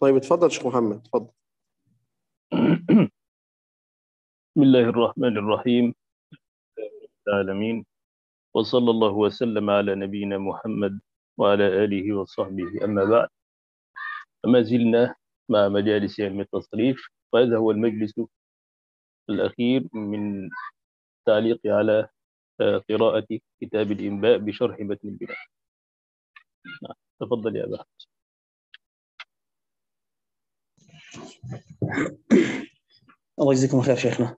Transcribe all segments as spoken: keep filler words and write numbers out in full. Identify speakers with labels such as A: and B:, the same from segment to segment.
A: طيب اتفضل شيخ محمد، اتفضل.
B: بسم الله الرحمن الرحيم. العالمين، وصلى الله وسلم على نبينا محمد وعلى آله وصحبه. أما بعد، فما زلنا مع مجالس علم التصريف، وهذا هو المجلس الأخير من تعليق على قراءة كتاب الإنباء بشرح متن البناء. تفضل يا أبا.
C: الله يجزيكم خير شيخنا.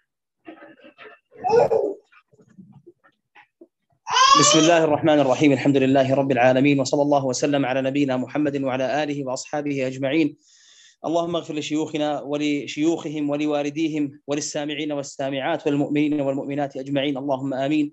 C: بسم الله الرحمن الرحيم، الحمد لله رب العالمين، وصلى الله وسلم على نبينا محمد وعلى آله وأصحابه أجمعين. اللهم اغفر لشيوخنا ولشيوخهم ولوالديهم وللسامعين والسامعات والمؤمنين والمؤمنات أجمعين، اللهم آمين.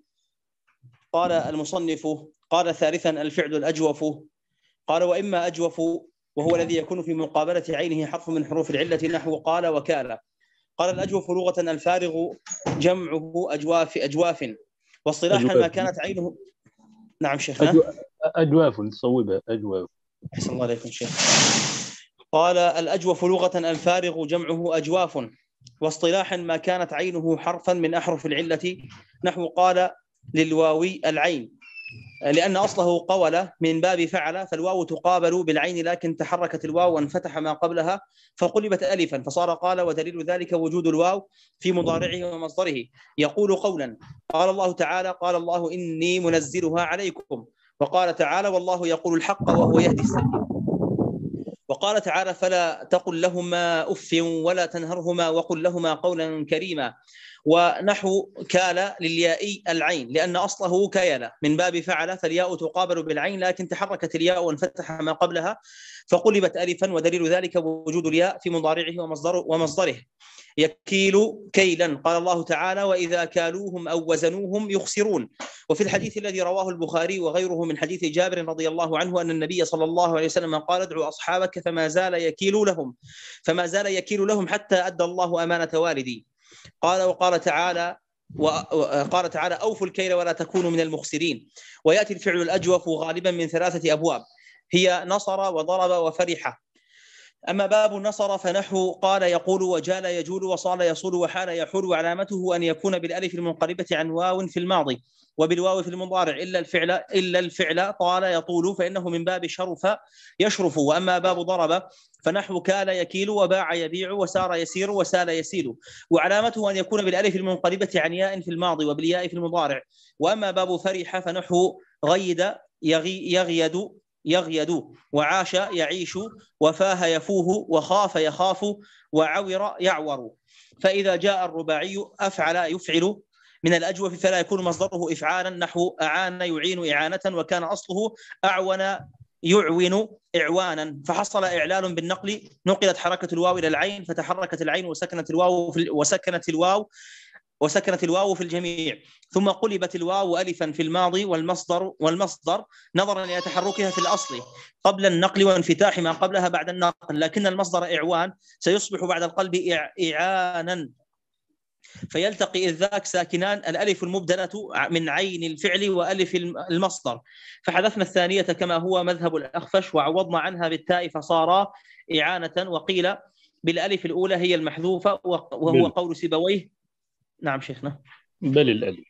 C: قال المصنف: قال ثالثا الفعل الأجوف. قال: وإما أجوف وهو الذي يكون في مقابلة عينه حرف من حروف العلة، نحو قال وكال. قال: الأجوف لغة الفارغ، جمعه أجواف أجواف، واصطلاحا ما كانت عينه. نعم شيخنا.
B: أجواف، صوبها أجواف.
C: أحسن الله عليكم شيخ. قال: الأجوف لغة الفارغ، جمعه أجواف، واصطلاحا ما كانت عينه حرفا من أحرف العلة، نحو قال للواوي العين، لأن أصله قول من باب فعل، فالواو تقابل بالعين، لكن تحركت الواو وانفتح ما قبلها فقلبت ألفا فصار قال. ودليل ذلك وجود الواو في مضارعه ومصدره. يقول قولا: قال الله تعالى: قال الله إني منزلها عليكم. وقال تعالى: والله يقول الحق وهو يهدي السبيل. وقال تعالى: فلا تقل لهما أف ولا تنهرهما وقل لهما قولا كريما. ونحو كال للياء العين، لأن أصله كيل من باب فعل، فالياء تقابل بالعين، لكن تحركت الياء وانفتح ما قبلها فقلبت ألفا. ودليل ذلك وجود الياء في مضارعه ومصدره, ومصدره. يكيل كيلا. قال الله تعالى: وإذا كالوهم أو وزنوهم يخسرون. وفي الحديث الذي رواه البخاري وغيره من حديث جابر رضي الله عنه أن النبي صلى الله عليه وسلم قال: ادعوا أصحابك فما زال يكيل لهم فما زال يكيل لهم حتى أدى الله أمانة والدي. قال: وقال تعالى وقال تعالى: أوفوا الكيل ولا تكونوا من المخسرين. ويأتي الفعل الأجوف غالبا من ثلاثة أبواب، هي نصر وضرب وفرح. أما باب النصر فنحو قال يقول وجال يجول وصال يصول وحال يحول، وعلامته أن يكون بالألف المنقلبة عن واو في الماضي وبالواو في المضارع، إلا الفعل إلا الفعل طال يطول، فإنه من باب شرف يشرف. وأما باب ضرب فنحو كال يكيل وباع يبيع وسار يسير وسال يسيل، وعلامته أن يكون بالألف المنقلبة عن ياء في الماضي وبالياء في المضارع. وأما باب فرح فنحو غيد يغي يغيد يغيد وعاش يعيش وفاه يفوه وخاف يخاف وعور يعور. فإذا جاء الرباعي أفعل يفعل من الأجوف فلا يكون مصدره إفعالا، نحو أعان يعين إعانة، وكان أصله أعون يعون إعوانا، فحصل إعلال بالنقل، نقلت حركة الواو إلى العين فتحركت العين وسكنت الواو في وسكنت الواو وسكنت الواو في الجميع، ثم قلبت الواو ألفا في الماضي والمصدر والمصدر نظرا إلى تحركها في الأصل قبل النقل وانفتاح ما قبلها بعد النقل، لكن المصدر إعوان سيصبح بعد القلب إعانا، فيلتقي إذ ذاك ساكنان الألف المبدلة من عين الفعل وألف المصدر، فحذفنا الثانية كما هو مذهب الأخفش وعوضنا عنها بالتاء فصار إعانة. وقيل بالألف الأولى هي المحذوفة وهو قول سيبويه. نعم شيخنا.
B: بل الألف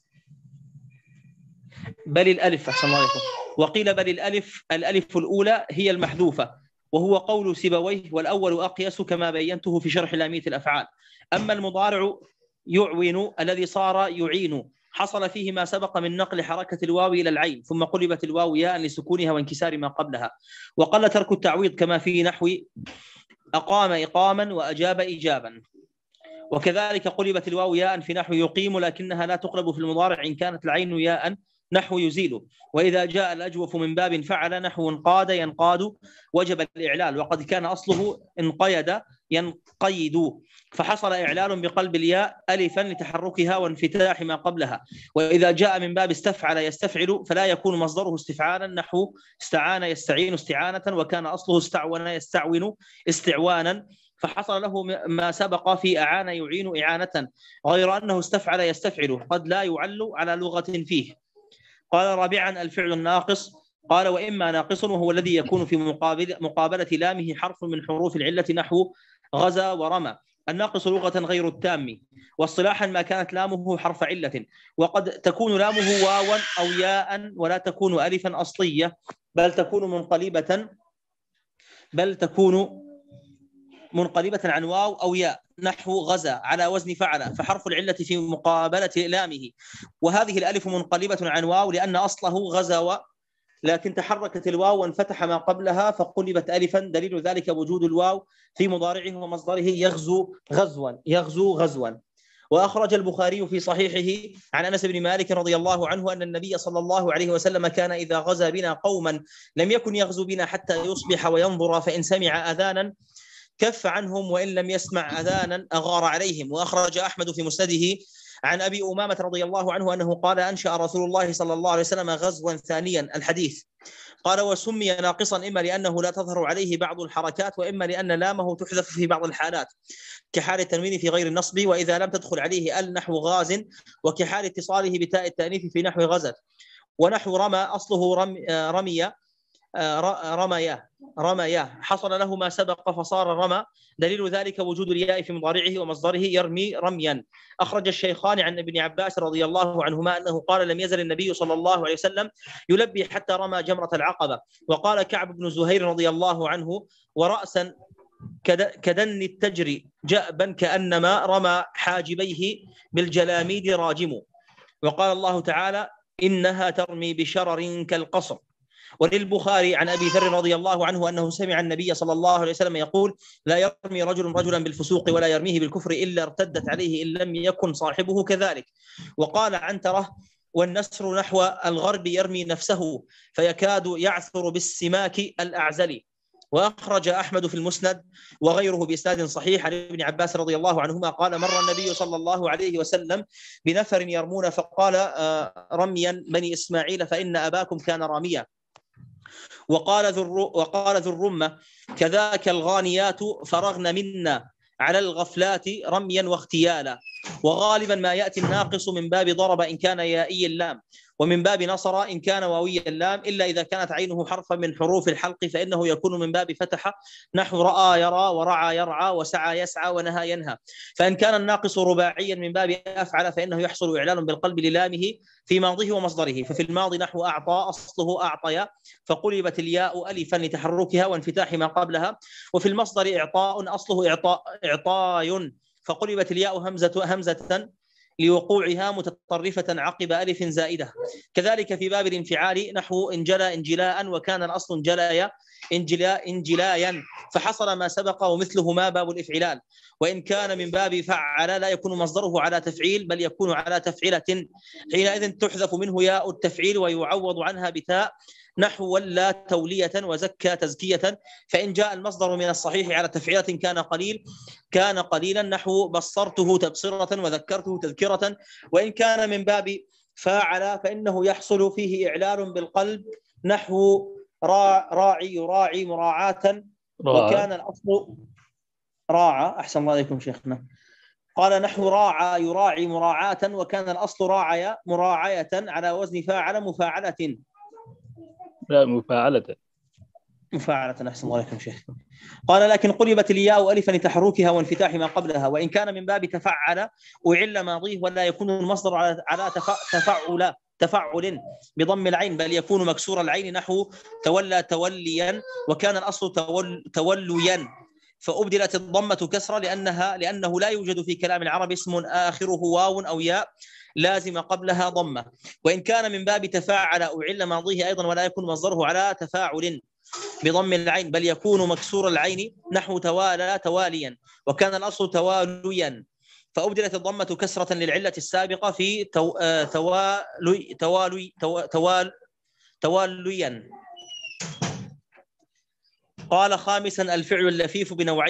C: بل الألف أحسن الله عليكم. وقيل بل الألف الألف الأولى هي المحذوفة وهو قول سيبويه، والأول أقيس كما بينته في شرح لامية الأفعال. أما المضارع يعون الذي صار يعين حصل فيه ما سبق من نقل حركة الواو إلى العين، ثم قلبت الواو ياء لسكونها وانكسار ما قبلها، وقل ترك التعويض كما في نحو أقام إقاما وأجاب إجابا. وكذلك قلبت الواو ياء في نحو يقيم، لكنها لا تقلب في المضارع إن كانت العين ياء، نحو يزيل. وإذا جاء الأجوف من باب فعل نحو انقاد ينقاد وجب الإعلال، وقد كان أصله انقيد ينقيد، فحصل إعلال بقلب الياء ألفا لتحركها وانفتاح ما قبلها. وإذا جاء من باب استفعل يستفعل فلا يكون مصدره استفعالا، نحو استعان يستعين استعانة، وكان أصله استعون يستعون استعوانا، فحصل له ما سبق في أعان يعين إعانة، غير أنه استفعل يستفعل قد لا يعل على لغة فيه. قال رابعا الفعل الناقص. قال وإما ناقص وهو الذي يكون في مقابل مقابلة لامه حرف من حروف العلة نحو غزا ورمى. الناقص لغة غير التام، واصطلاحا ما كانت لامه حرف علة، وقد تكون لامه واوا أو ياء ولا تكون ألفا أصلية، بل تكون منقلبة بل تكون منقلبة عن واو أو ياء نحو غزا على وزن فعل، فحرف العلة في مقابلة لامه، وهذه الألف منقلبة عن واو لأن أصله غزا، لكن تحركت الواو وانفتح ما قبلها فقلبت ألفا، دليل ذلك وجود الواو في مضارعه ومصدره يغزو غزوا يغزو غزوا. وأخرج البخاري في صحيحه عن أنس بن مالك رضي الله عنه أن النبي صلى الله عليه وسلم كان إذا غزا بنا قوما لم يكن يغزو بنا حتى يصبح وينظر، فإن سمع أذانا كف عنهم وإن لم يسمع أذانا أغار عليهم. وأخرج أحمد في مسنده عن أبي أمامة رضي الله عنه أنه قال أنشأ رسول الله صلى الله عليه وسلم غزوا ثانيا الحديث. قال وسمي ناقصا إما لأنه لا تظهر عليه بعض الحركات، وإما لأن لامه تحذف في بعض الحالات كحال التنوين في غير النصب وإذا لم تدخل عليه ال نحو غاز، وكحال اتصاله بتاء التأنيث في نحو غزت. ونحو رمى أصله رمي رمي رميا رميا حصل له ما سبق فصار رمى، دليل ذلك وجود الياء في مضارعه ومصدره يرمي رميا. أخرج الشيخان عن ابن عباس رضي الله عنهما أنه قال لم يزل النبي صلى الله عليه وسلم يلبي حتى رمى جمرة العقبة. وقال كعب بن زهير رضي الله عنه ورأسا كدن التجري جأبا كأنما رمى حاجبيه بالجلاميد راجم. وقال الله تعالى إنها ترمي بشرر كالقصر. وللبخاري عن أبي ذر رضي الله عنه أنه سمع النبي صلى الله عليه وسلم يقول لا يرمي رجل رجلا بالفسوق ولا يرميه بالكفر إلا ارتدت عليه إن لم يكن صاحبه كذلك. وقال عنترة والنسر نحو الغرب يرمي نفسه فيكاد يعثر بالسماك الأعزل. وأخرج أحمد في المسند وغيره بإسناد صحيح عن ابن عباس رضي الله عنهما قال مر النبي صلى الله عليه وسلم بنفر يرمون فقال رميا بني إسماعيل فإن أباكم كان راميا. وقال ذو وقال ذو الرمة كذاك الغانيات فرغن منا على الغفلات رميا واغتيالا. وغالبا ما يأتي الناقص من باب ضرب إن كان يائي اللام، ومن باب نصر إن كان واوي اللام، إلا إذا كانت عينه حرفا من حروف الحلق فإنه يكون من باب فتح نحو رأى يرى ورعى يرعى وسعى يسعى ونهى ينهى. فإن كان الناقص رباعيا من باب أفعل فإنه يحصل إعلان بالقلب للامه في ماضيه ومصدره. ففي الماضي نحو أعطى أصله أعطيا فقلبت الياء ألفا لتحركها وانفتاح ما قبلها. وفي المصدر إعطاء أصله إعطاء إعطاي فقلبت الياء همزة همزة لوقوعها متطرفة عقب ألف زائدة. كذلك في باب الانفعال نحو انجلى انجلاء وكان الأصل انجلايا انجلاء انجلايا فحصل ما سبق ومثله ما باب الإفعلال. وإن كان من باب فعل لا يكون مصدره على تفعيل بل يكون على تفعيلة، حينئذ تحذف منه ياء التفعيل ويعوض عنها بتاء نحو ولا تولية وزكى تزكية. فإن جاء المصدر من الصحيح على تفعيلة كان قليل كان قليلا نحو بصرته تبصرة وذكرته تذكرة. وإن كان من باب فاعل فإنه يحصل فيه إعلان بالقلب نحو راعي يراعي مراعاة وكان الأصل راعى. أحسن الله عليكم شيخنا. قال نحو راعى يراعي مراعاة وكان الأصل راعي مراعية على وزن فاعل مفاعلة.
B: لا مفاعلة
C: مفاعلة. أحسن الله عليكم شيخ. قال لكن قلبت الياء ألفا لتحركها وانفتاح ما قبلها. وإن كان من باب تفعل وعل ماضيه ولا يكون المصدر على تفعل تفعل بضم العين بل يكون مكسور العين نحو تولى توليا وكان الأصل تول توليا فأبدلت الضمة كسرة لأنها لأنه لا يوجد في كلام العرب اسم آخره واو أو ياء لازم قبلها ضمة. وإن كان من باب تفاعل أعل ماضيه أيضا ولا يكون مصدره على تفاعل بضم العين بل يكون مكسور العين نحو توالى تواليا وكان الأصل تواليا فأبدلت الضمة كسرة للعلة السابقة في تو... توالي توالي توال تواليا. قال خامسا الفعل اللفيف بنوعيه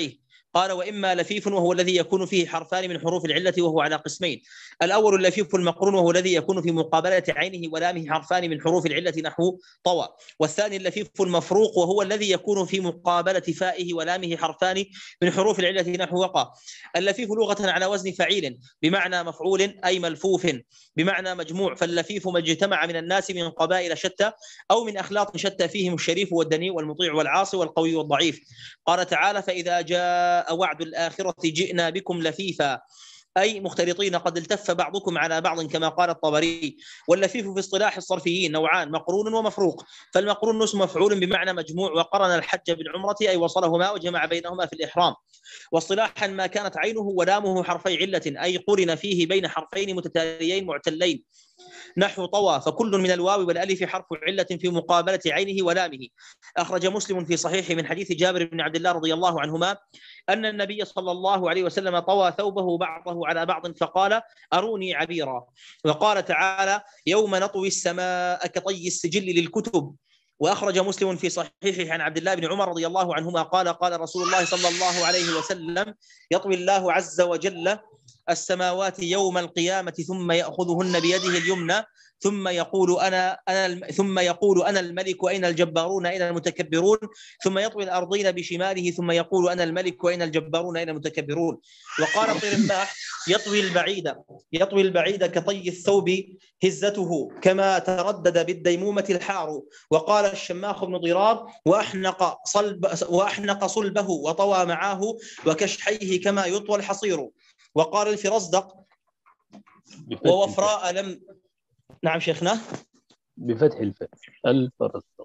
C: قال وإما لفيف وهو الذي يكون فيه حرفان من حروف العلة وهو على قسمين. الأول اللفيف المقرون وهو الذي يكون في مقابلة عينه ولامه حرفان من حروف العلة نحو طوى. والثاني اللفيف المفروق وهو الذي يكون في مقابلة فائه ولامه حرفان من حروف العلة نحو وقى. اللفيف لغة على وزن فعيل بمعنى مفعول أي ملفوف بمعنى مجموع، فاللفيف ما اجتمع من الناس من قبائل شتى أو من أخلاق شتى فيهم الشريف والدنيء والمطيع والعاصي والقوي والضعيف. قال تعالى فإذا جاء وعد الآخرة جئنا بكم لفيفا أي مختلطين قد التف بعضكم على بعض كما قال الطبري. واللفيف في اصطلاح الصرفيين نوعان مقرون ومفروق. فالمقرون اسم مفعول بمعنى مجموع وقرن الحج بالعمرة أي وصلهما وجمع بينهما في الإحرام. واصطلاحا ما كانت عينه ولامه حرفي علة أي قرن فيه بين حرفين متتاليين معتلين نحو طوى، فكل من الواو والألف حرف علة في مقابلة عينه ولامه. أخرج مسلم في صحيح من حديث جابر بن عبد الله رضي الله عنهما أن النبي صلى الله عليه وسلم طوى ثوبه بعضه على بعض فقال أروني عبيرا. وقال تعالى يوم نطوي السماء كطي السجل للكتب. وأخرج مسلم في صحيحه عن عبد الله بن عمر رضي الله عنهما قال قال رسول الله صلى الله عليه وسلم يطوي الله عز وجل السماوات يوم القيامة ثم يأخذهن بيده اليمنى ثم يقول أنا أنا ثم يقول أنا الملك وأين الجبارون أين المتكبرون ثم يطوي الأرضين بشماله ثم يقول أنا الملك وأين الجبارون أين المتكبرون. وقال طير الناح يطوي البعيد يطوي البعيد كطي الثوب هزته كما تردد بالديمومة الحار. وقال الشماخ بن ضرار وأحنق صلب وأحنق صلبه وطوى معاه وكشحيه كما يطوى الحصير. وقال الفرزدق ووفراء لم نعم شيخنا
B: بفتح الفاء الفرزدق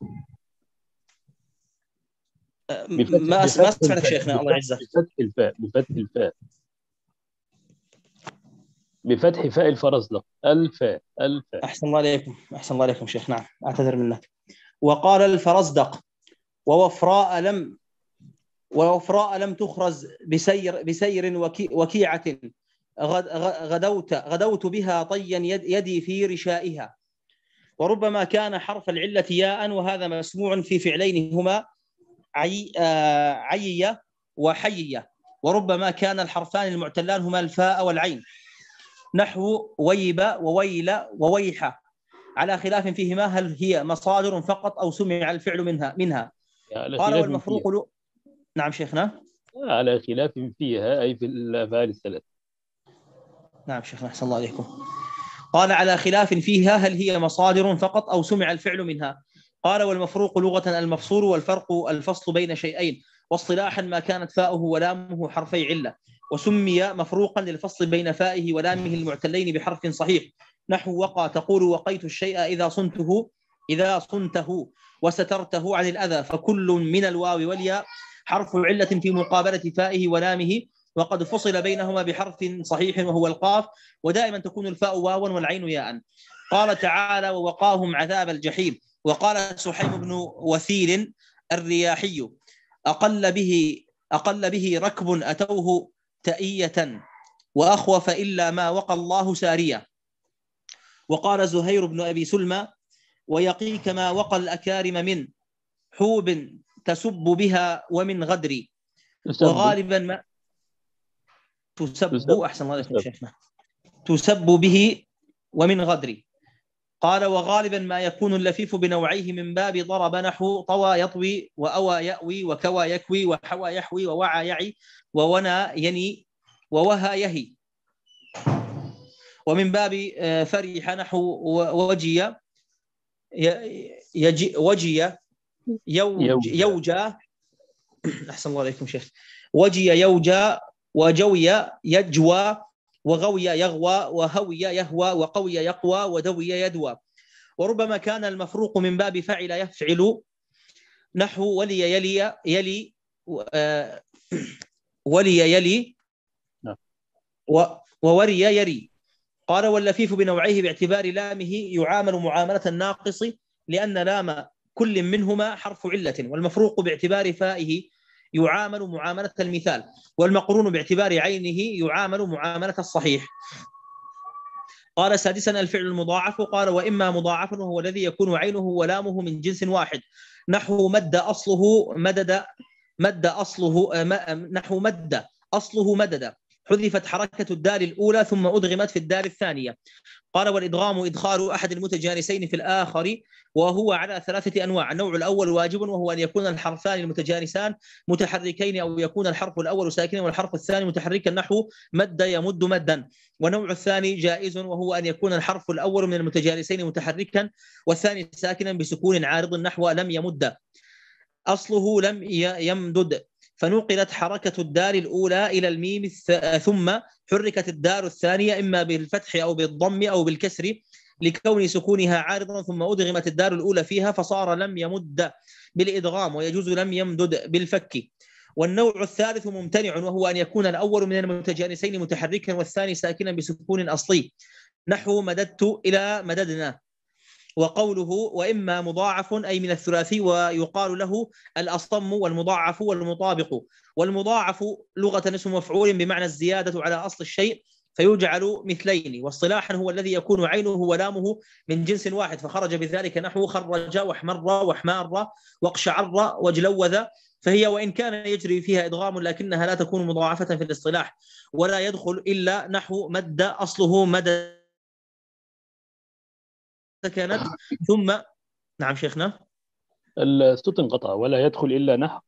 C: ما ما سمعتك شيخنا الله يعزك.
B: بفتح الفاء بفتح الفاء بفتح فاء الفرزدق الفاء الفاء.
C: أحسن الله عليكم أحسن الله عليكم شيخ. نعم أعتذر منك. وقال الفرزدق ووفراء لم ووفراء لم تخرز بسير بسير وكي وكيعة غدوت غدوت بها طيا يد يدي في رشائها. وربما كان حرف العلة ياء وهذا مسموع في فعلين هما عي آه عيية وحيية. وربما كان الحرفان المعتلان هما الفاء والعين نحو ويب وويل وويحة على خلاف فيهما هل هي مصادر فقط أو سمع الفعل منها منها. قال والمفروق له نعم شيخنا
B: على خلاف فيها أي في الأفعال الثلاث.
C: نعم شيخنا أحسن الله عليكم. قال على خلاف فيها هل هي مصادر فقط أو سمع الفعل منها. قال والمفروق لغة المفصول والفرق الفصل بين شيئين. واصطلاحا ما كانت فاؤه ولامه حرفي علة وسمي مفروقا للفصل بين فائه ولامه المعتلين بحرف صحيح نحو وقى تقول وقيت الشيء إذا صنته إذا صنته وسترته عن الأذى. فكل من الواو والياء حرف علة في مقابلة فائه ولامه وقد فصل بينهما بحرف صحيح وهو القاف ودائما تكون الفاء واوا والعين ياء. قال تعالى ووقاهم عذاب الجحيم. وقال سحيم بن وثيل الرياحي أقل به أقل به ركب أتوه تأية وأخوف إلا ما وقى الله ساريا. وقال زهير بن أبي سلمى ويقيك ما وقى الأكارم من حوب تسب بها ومن غدر. وغالبا ما تسب أحسن الله عليكم شيخنا تسب به ومن غدر. قال وغالبا ما يكون اللفيف بنوعيه من باب ضرب نحو طوى يطوي وأوى يأوي وكوى يكوي وحوى يحوي ووعى يعي وونى يني ووهى يهي. ومن باب فرح نحو وجي يجي وجي يوج يوجا أحسن الله عليكم شيخ وجي يوجا وجوي يجوى وغوي يغوى وهوي يهوى وقوي يقوى ودوي يدوى. وربما كان المفروق من باب فعل يفعل نحو ولي يلي يلي آه ولي يلي ووري يري. قال واللفيف بنوعيه باعتبار لامه يعامل معاملة الناقص لأن لام كل منهما حرف علة. والمفروق باعتبار فائه يعامل معاملة المثال. والمقرون باعتبار عينه يعامل معاملة الصحيح. قال سادسا الفعل المضاعف. قال وإما مضاعف وهو الذي يكون عينه ولامه من جنس واحد نحو مد أصله مدد مد أصله نحو مد أصله مدد، حذفت حركة الدال الأولى ثم أدغمت في الدال الثانية. قال والإدغام إدخال أحد المتجانسين في الآخر وهو على ثلاثة أنواع. النوع الأول واجب وهو أن يكون الحرفان المتجانسان متحركين أو يكون الحرف الأول ساكنا والحرف الثاني متحركا نحو مد يمد مدا. والنوع الثاني جائز وهو أن يكون الحرف الأول من المتجانسين متحركا والثاني ساكنا بسكون عارض نحو لم يمد أصله لم يمدد، فنقلت حركة الدال الأولى إلى الميم ثم حركت الدال الثانية إما بالفتح أو بالضم أو بالكسر لكون سكونها عارضا، ثم أدغمت الدال الأولى فيها فصار لم يمد بالإدغام، ويجوز لم يمدد بالفك. والنوع الثالث ممتنع وهو أن يكون الأول من المتجانسين متحركا والثاني ساكنا بسكون أصلي نحو مددت إلى مددنا. وقوله وإما مضاعف أي من الثلاثي ويقال له الأصم والمضاعف والمطابق. والمضاعف لغة اسم مفعول بمعنى الزيادة على أصل الشيء فيجعل مثلين، واصطلاحا هو الذي يكون عينه ولامه من جنس واحد، فخرج بذلك نحو خرج واحمر واحمار واقشعر واجلوذ، فهي وإن كان يجري فيها إدغام لكنها لا تكون مضاعفة في الاصطلاح. ولا يدخل إلا نحو مد أصله مد سكنت ثم. نعم شيخنا.
B: الصوت انقطع. ولا يدخل إلا نحو.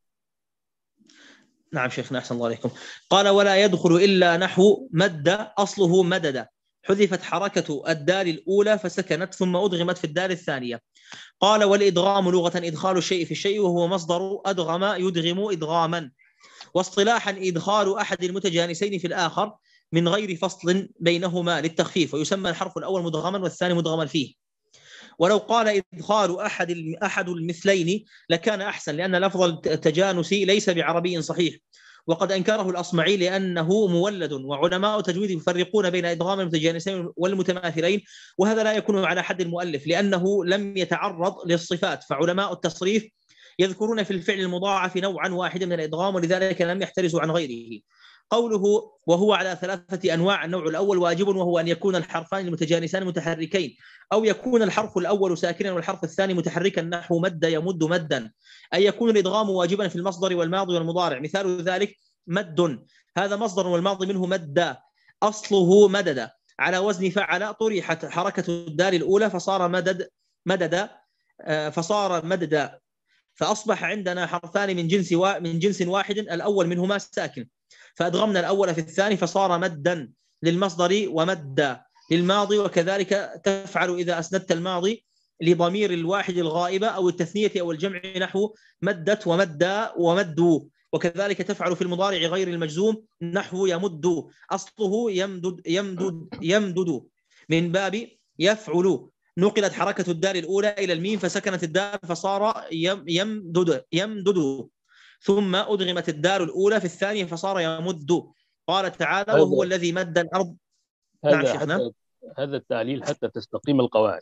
C: نعم شيخنا أحسن الله عليكم. قال ولا يدخل إلا نحو مد أصله مدد، حذفت حركة الدال الأولى فسكنت ثم أدغمت في الدال الثانية. قال والإدغام لغة إدخال الشيء في الشيء وهو مصدر أدغم يدغم إدغاما. واصطلاحا إدخال أحد المتجانسين في الآخر من غير فصل بينهما للتخفيف، ويسمى الحرف الأول مدغما والثاني مدغما فيه. ولو قال إدخال أحد أحد المثلين لكان أحسن، لأن لفظ التجانس ليس بعربي صحيح، وقد أنكره الأصمعي لأنه مولد، وعلماء تجويد يفرقون بين إدغام المتجانسين والمتماثلين، وهذا لا يكون على حد المؤلف لأنه لم يتعرض للصفات، فعلماء التصريف يذكرون في الفعل المضاعف نوعا واحدا من الإدغام ولذلك لم يحترزوا عن غيره. قوله وهو على ثلاثة أنواع. النوع الأول واجب وهو أن يكون الحرفان المتجانسان متحركين أو يكون الحرف الأول ساكنا والحرف الثاني متحركا نحو مد يمد مدا، أي يكون الإدغام واجبا في المصدر والماضي والمضارع. مثال ذلك مد، هذا مصدر والماضي منه مد أصله مدد، على وزن فعل طرحت حركة الدال الأولى فصار مدد مدد فصار مدد، فأصبح عندنا حرفان من جنس من جنس واحد الأول منهما ساكن، فأدغمنا الأول في الثاني فصار مدا للمصدر ومد للماضي. وكذلك تفعل إذا أسندت الماضي لضمير الواحد الغائبة أو التثنية أو الجمع نحو مدت ومد ومدوا. وكذلك تفعل في المضارع غير المجزوم نحو يمد أصله يمدد يمدد يمدد من باب يفعل. نقلت حركة الدال الأولى إلى الميم فسكنت الدال فصار يمدد يمدد، ثم أدغمت الدال الأولى في الثانية فصار يمد. قال تعالى وهو الذي مد الأرض.
B: نعم شيخنا. هذا التعليل حتى تستقيم القواعد،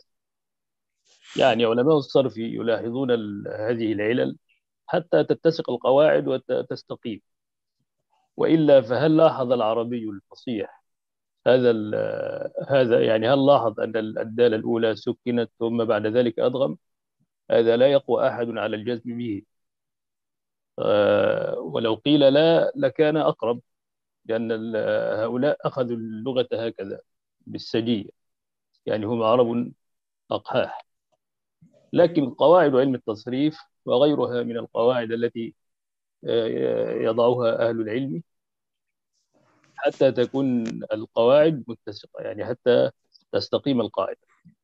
B: يعني علماء الصرف يلاحظون هذه العلل حتى تتسق القواعد وتستقيم، وإلا فهل لاحظ العربي الفصيح هذا هذا يعني هل لاحظ أن الدال الأولى سكنت ثم بعد ذلك أدغم؟ هذا لا يقوى أحد على الجزم به. أه ولو قيل لا لكان أقرب، لأن هؤلاء أخذوا اللغة هكذا بالسجية، يعني هم عرب أقحاح. لكن قواعد علم التصريف وغيرها من القواعد التي يضعها أهل العلم حتى تكون القواعد متسقة، يعني حتى تستقيم القاعدة.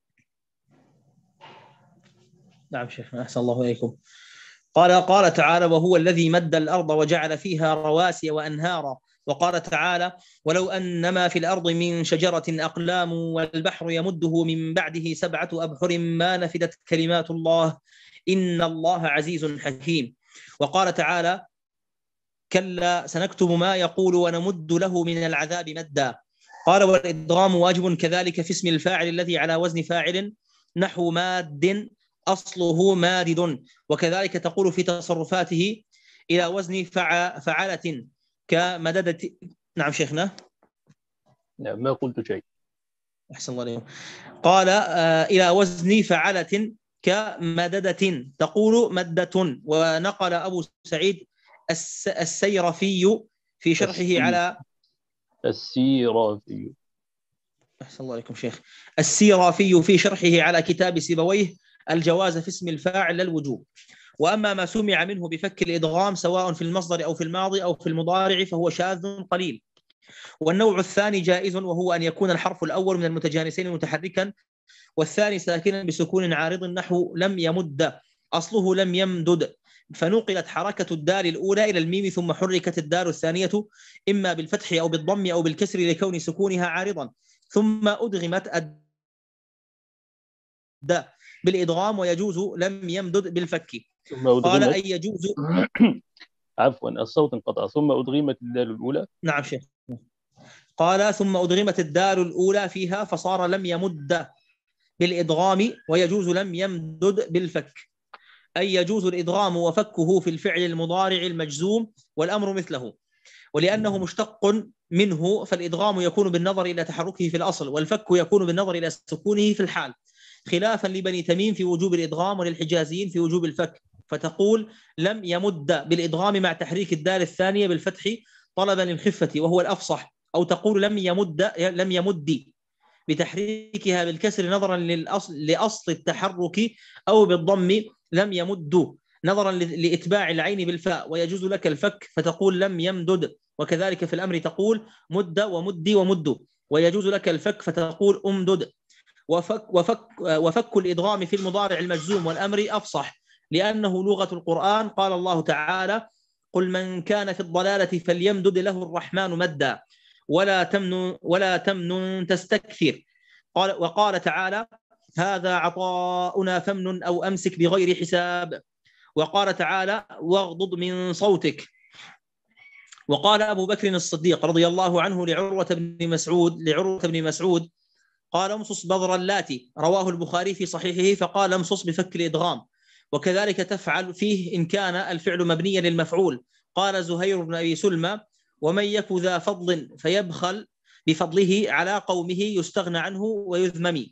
C: نعم شيخنا أحسن الله إليكم. قال قال تعالى وهو الذي مد الأرض وجعل فيها رواسي وأنهارا. وقال تعالى ولو أن ما في الأرض من شجرة أقلام والبحر يمده من بعده سبعة أبحر ما نفدت كلمات الله إن الله عزيز حكيم. وقال تعالى كلا سنكتب ما يقول ونمد له من العذاب مدا. قال والإدغام واجب كذلك في اسم الفاعل الذي على وزن فاعل نحو ماد أصله مادد، وكذلك تقول في تصرفاته إلى وزن فع فعلة كمددة. نعم شيخنا.
B: نعم ما قلت شيء.
C: أحسن الله عليكم. قال آه إلى وزن فعلة كمددة تقول مدة. ونقل أبو سعيد السيرفي في شرحه على
B: السيرافي
C: أحسن الله عليكم شيخ السيرافي في شرحه على كتاب سيبويه الجواز في اسم الفاعل للوجوب. وأما ما سمع منه بفك الإدغام سواء في المصدر أو في الماضي أو في المضارع فهو شاذ قليل. والنوع الثاني جائز، وهو أن يكون الحرف الأول من المتجانسين متحركا والثاني ساكنا بسكون عارض نحو لم يمد، أصله لم يمدد، فنقلت حركة الدال الأولى إلى الميم ثم حركت الدال الثانية إما بالفتح أو بالضم أو بالكسر لكون سكونها عارضا، ثم أدغمت الدال بالإدغام ويجوز لم يمدد بالفك. قال أي يجوز
B: عفوا الصوت انقطع. ثم أدغمت الدال الأولى.
C: نعم شيخ. قال ثم أدغمت الدال الأولى فيها فصار لم يمد بالإدغام ويجوز لم يمدد بالفك. أي يجوز الإدغام وفكه في الفعل المضارع المجزوم والأمر مثله، ولأنه مشتق منه فالإدغام يكون بالنظر إلى تحركه في الأصل والفك يكون بالنظر إلى سكونه في الحال، خلافا لبني تميم في وجوب الإدغام وللحجازيين في وجوب الفك، فتقول لم يمد بالإدغام مع تحريك الدال الثانية بالفتح طلبا للخفة وهو الأفصح، أو تقول لم يمد لم يمد بتحريكها بالكسر نظرا للأصل لأصل التحرك، أو بالضم لم يمد نظرا لإتباع العين بالفاء، ويجوز لك الفك فتقول لم يمدد. وكذلك في الأمر تقول مد ومدي ومد، ويجوز لك الفك فتقول أمدد. وفك, وفك, وفك الإدغام في المضارع المجزوم والأمر أفصح لأنه لغة القرآن. قال الله تعالى قل من كان في الضلالة فليمدد له الرحمن مدا ولا تمنن ولا تمنن تستكثر. قال وقال تعالى هذا عطاؤنا فامنن أو أمسك بغير حساب. وقال تعالى واغضض من صوتك. وقال أبو بكر الصديق رضي الله عنه لعروة بن مسعود لعروة بن مسعود قال امصص بذر اللاتي، رواه البخاري في صحيحه، فقال امصص بفك الإدغام. وكذلك تفعل فيه إن كان الفعل مبنيا للمفعول. قال زهير بن أبي سلمى ومن يك ذا فضل فيبخل بفضله على قومه يستغنى عنه ويذمم.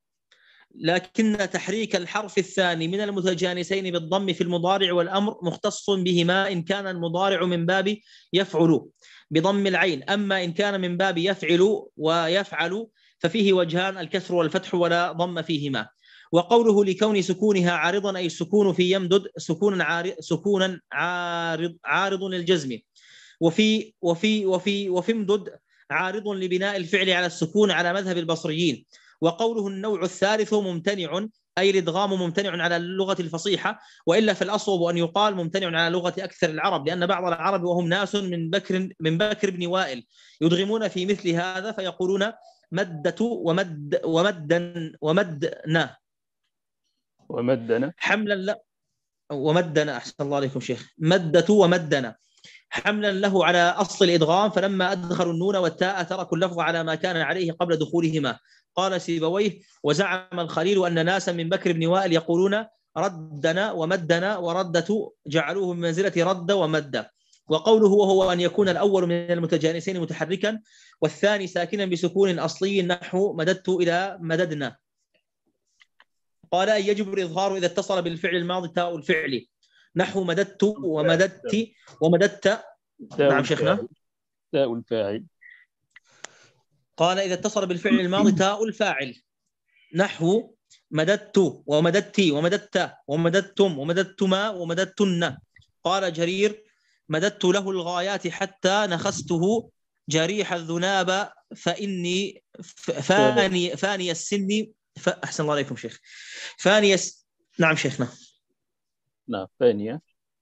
C: لكن تحريك الحرف الثاني من المتجانسين بالضم في المضارع والأمر مختص بهما إن كان المضارع من باب يفعل بضم العين، أما إن كان من باب يفعل ويفعل ففيه وجهان الكسر والفتح ولا ضم فيهما. وقوله لكون سكونها عارضا أي السكون في يمدد سكونا عارض سكونا عارض عارض للجزم، وفي وفي وفي وفي امدد عارض لبناء الفعل على السكون على مذهب البصريين. وقوله النوع الثالث ممتنع أي الإدغام ممتنع على اللغة الفصيحة، وإلا فالأصوب أن يقال ممتنع على لغة أكثر العرب، لأن بعض العرب وهم ناس من بكر من بكر بن وائل يدغمون في مثل هذا فيقولون مدة ومد ومدن ومدنا
B: ومدنا
C: حملا لا ومدنا أحسن الله عليكم شيخ مدة ومدنا حملا له على أصل الإدغام، فلما أدخلوا النون والتاء تركوا اللفظ على ما كان عليه قبل دخولهما. قال سيبويه وزعم الخليل أن ناسا من بكر بن وائل يقولون ردنا ومدنا وردة جعلوه من منزلة رد ومد. وقوله وهو أن يكون الأول من المتجانسين متحركا والثاني ساكنا بسكون أصلي نحو مددت إلى مددنا. قال أن يجب الإظهار إذا اتصل بالفعل الماضي تاء الفعل نحو مددت ومددت ومددت. نعم شيخنا.
B: تاء الفاعل.
C: قال إذا اتصل بالفعل الماضي تاء الفاعل نحو مددت ومددت ومددت ومددتم ومددتما ومددتن. قال جرير مددت له الغايات حتى نخسته جريح الذناب فإني فاني فاني السن ف... أحسن الله عليكم شيخ فاني الس... نعم شيخنا.
B: نعم ثانية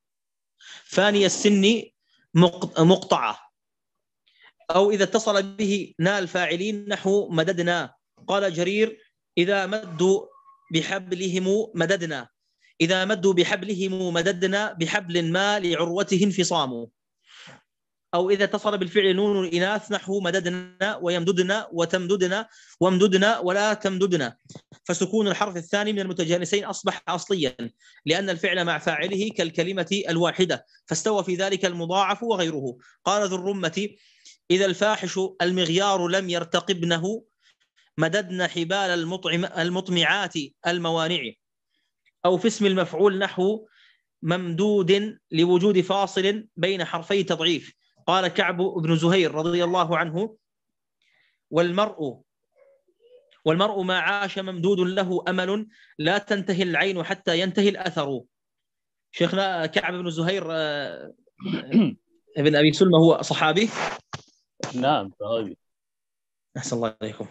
C: فاني السن مقطعة. أو إذا اتصل به نال فاعلين نحو مددنا. قال جرير إذا مدوا بحبلهم مددنا إذا مدوا بحبلهم مددنا بحبل ما لعروته انفصام. أو إذا اتصل بالفعل نون الإناث نحو مددنا ويمددنا وتمددنا وامددنا ولا تمددنا، فسكون الحرف الثاني من المتجانسين أصبح أصليا لأن الفعل مع فاعله كالكلمة الواحدة فاستوى في ذلك المضاعف وغيره. قال ذو الرمة إذا الفاحش المغيار لم يرتقبنه مددنا حبال المطعم المطمعات الموانع. أو في اسم المفعول نحو ممدود لوجود فاصل بين حرفي تضعيف. قال كعب بن زهير رضي الله عنه: والمرء والمرء ما عاش ممدود له أمل، لا تنتهي العين حتى ينتهي الأثر. شيخنا كعب بن زهير ابن أبي سلمى هو صحابي؟
B: نعم صحابي.
C: أحسن الله عليكم.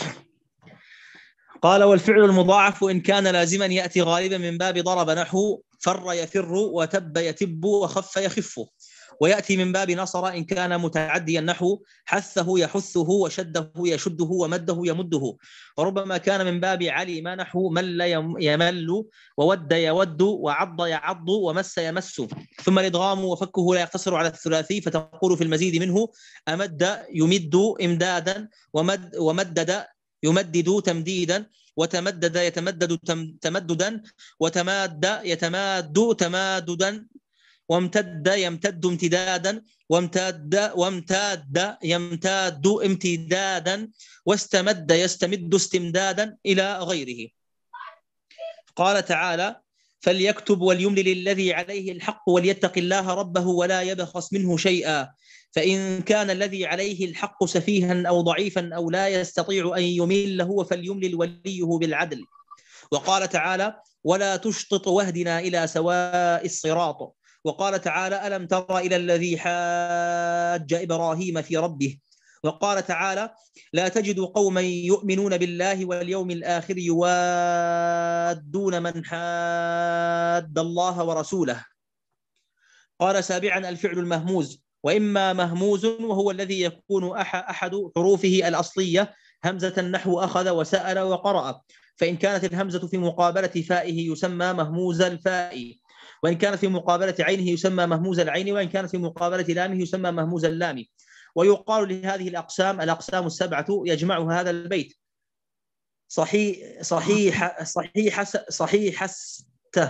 C: قال: والفعل المضاعف إن كان لازما يأتي غالبا من باب ضرب، نحو فر يفر، وتب يتب، وخف يخف. ويأتي من باب نصر إن كان متعديا، نحو حثه يحثه، وشده يشده، ومده يمده. وربما كان من باب علم، نحو مل يمل، وود يود، وعض يعض، ومس يمس. ثم الإدغام وفكه لا يقتصر على الثلاثي، فتقول في المزيد منه: أمد يمد إمدادا، ومد ومدد يمدد تمديدا، وتمدد يتمدد تمددا، وتماد يتماد تماددا، وامتد يمتد امتدادا، وامتد وامتاد يمتاد امتدادا، واستمد يستمد استمدادا، إلى غيره. قال تعالى: فليكتب وليملل الذي عليه الحق وليتق الله ربه ولا يبخس منه شيئا، فإن كان الذي عليه الحق سفيها أو ضعيفا أو لا يستطيع أن يمل هو فليملل وليه بالعدل. وقال تعالى: ولا تشطط واهدنا إلى سواء الصراط. وقال تعالى: ألم تر إلى الذي حاج إبراهيم في ربه. وقال تعالى: لا تجد قوما يؤمنون بالله واليوم الآخر يوادون من حاد الله ورسوله. قال سابعا: الفعل المهموز، وإما مهموز وهو الذي يكون أحد حروفه الأصلية همزة، نحو أخذ وسأل وقرأ، فإن كانت الهمزة في مقابلة فائه يسمى مهموز الفاء، وإن كانت في مقابلة عينه يسمى مهموز العين، وإن كانت في مقابلة لامه يسمى مهموز اللام. ويقال لهذه الأقسام الأقسام السبعة يجمعها هذا البيت: صحيح صحيح صحيح صحيح است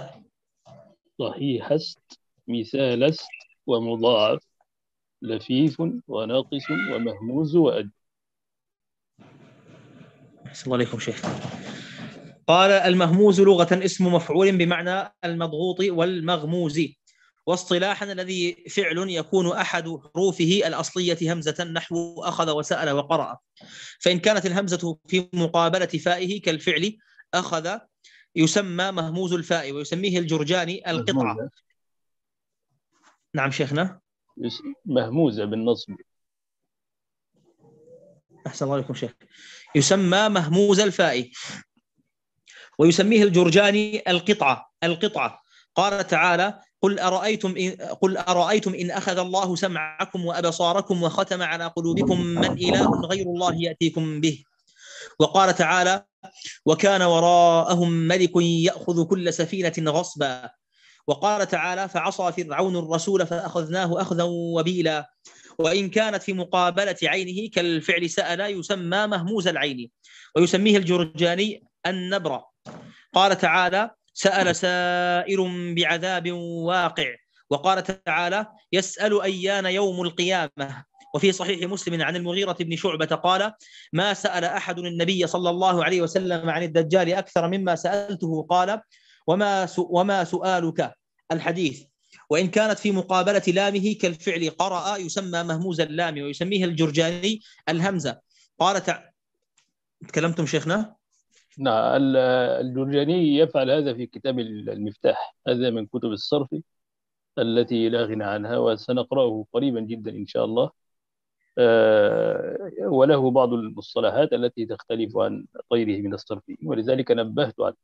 B: صحيح است، مثال است، ومضاعف، لفيف، وناقص، ومهموز، وأد.
C: أحسن الله عليكم شيخ. قال: المهموز لغة اسم مفعول بمعنى المضغوط والمغموز، واصطلاحا الذي فعل يكون أحد حروفه الأصلية همزة، نحو أخذ وسأل وقرأ، فإن كانت الهمزة في مقابلة فائه كالفعل أخذ يسمى مهموز الفاء، ويسميه الجرجاني القطعة.
B: مهموزة.
C: نعم شيخنا.
B: مهموزة بالنصب.
C: أحسن الله عليكم شيخ. يسمى مهموز الفاء، ويسميه الجرجاني القطعة القطعة. قال تعالى: قل أرأيتم إن, قل أرأيتم إن أخذ الله سمعكم وأبصاركم وختم على قلوبكم من إله غير الله يأتيكم به. وقال تعالى: وكان وراءهم ملك يأخذ كل سفينة غصبا. وقال تعالى: فعصى فرعون الرسول فأخذناه أخذا وبيلا. وإن كانت في مقابلة عينه كالفعل سأل يسمى مهموز العين، ويسميه الجرجاني النبر. قال تعالى: سأل سائر بعذاب واقع. وقال تعالى: يسأل أيان يوم القيامة. وفي صحيح مسلم عن المغيرة بن شعبة قال: ما سأل أحد النبي صلى الله عليه وسلم عن الدجال أكثر مما سألته. قال: وما وما سؤالك؟ الحديث. وإن كانت في مقابلة لامه كالفعل قرأ يسمى مهموز اللام، ويسميه الجرجاني الهمزة. قال تع... تكلمتم شيخنا؟
B: نعم. الجرجاني يفعل هذا في كتاب المفتاح، هذا من كتب الصرف التي لا غنى عنها، وسنقرأه قريبا جدا إن شاء الله. وله بعض المصطلحات التي تختلف عن غيره من الصرفيين، ولذلك نبهت عنه.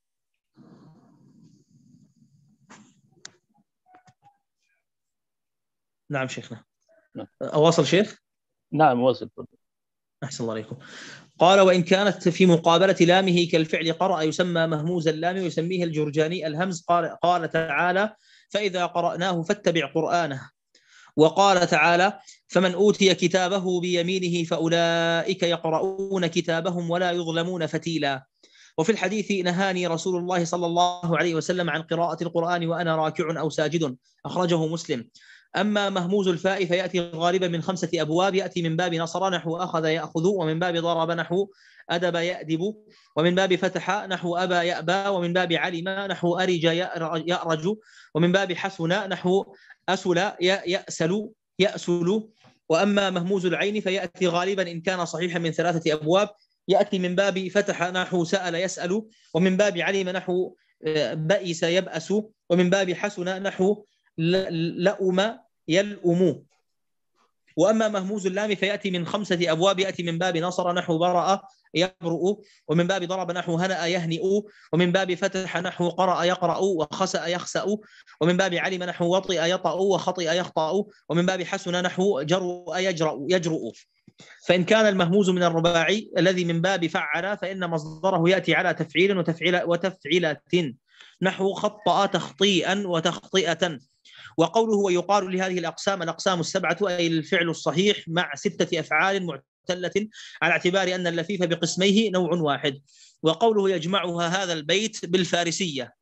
C: نعم شيخنا. أواصل شيخ؟
B: نعم واصل.
C: أحسن الله عليكم. قال: وإن كانت في مقابلة لامه كالفعل قرأ يسمى مهموز اللام، ويسميه الجرجاني الهمز. قال, قال تعالى: فإذا قرأناه فاتبع قرآنه. وقال تعالى: فمن أوتي كتابه بيمينه فأولئك يقرؤون كتابهم ولا يظلمون فتيلا. وفي الحديث: نهاني رسول الله صلى الله عليه وسلم عن قراءة القرآن وأنا راكع أو ساجد. أخرجه مسلم. أما مهموز الفاء فيأتي غالبا من خمسة أبواب، يأتي من باب نصر نحو أخذ يأخذ، ومن باب ضرب نحو أدب يأدب، ومن باب فتح نحو أبى يأبى، ومن باب علم نحو أرج يأرج، ومن باب حسن نحو أسل يأسل يأسل. وأما مهموز العين فيأتي غالبا إن كان صحيحا من ثلاثة أبواب، يأتي من باب فتح نحو سأل يسأل، ومن باب علم نحو بئس يبأس، ومن باب حسن نحو لأم يلأم. وأما مهموز اللام فيأتي من خمسة أبواب، يأتي من باب نصر نحو برأ يبرؤ، ومن باب ضرب نحو هنأ يهنئ، ومن باب فتح نحو قرأ يقرأ وخسأ يخسأ، ومن باب علم نحو وطئ يطأ وخطئ يخطأ، ومن باب حسن نحو جرؤ يجرؤ يجرؤ. فإن كان المهموز من الرباعي الذي من باب فعل فإن مصدره يأتي على تفعيل وتفعيل وتفعيلة نحو خطأ تخطيئا وتخطئة. وقوله ويقال لهذه الأقسام الأقسام السبعة أي الفعل الصحيح مع ستة أفعال معتلة، على اعتبار أن اللفيف بقسميه نوع واحد. وقوله يجمعها هذا البيت بالفارسية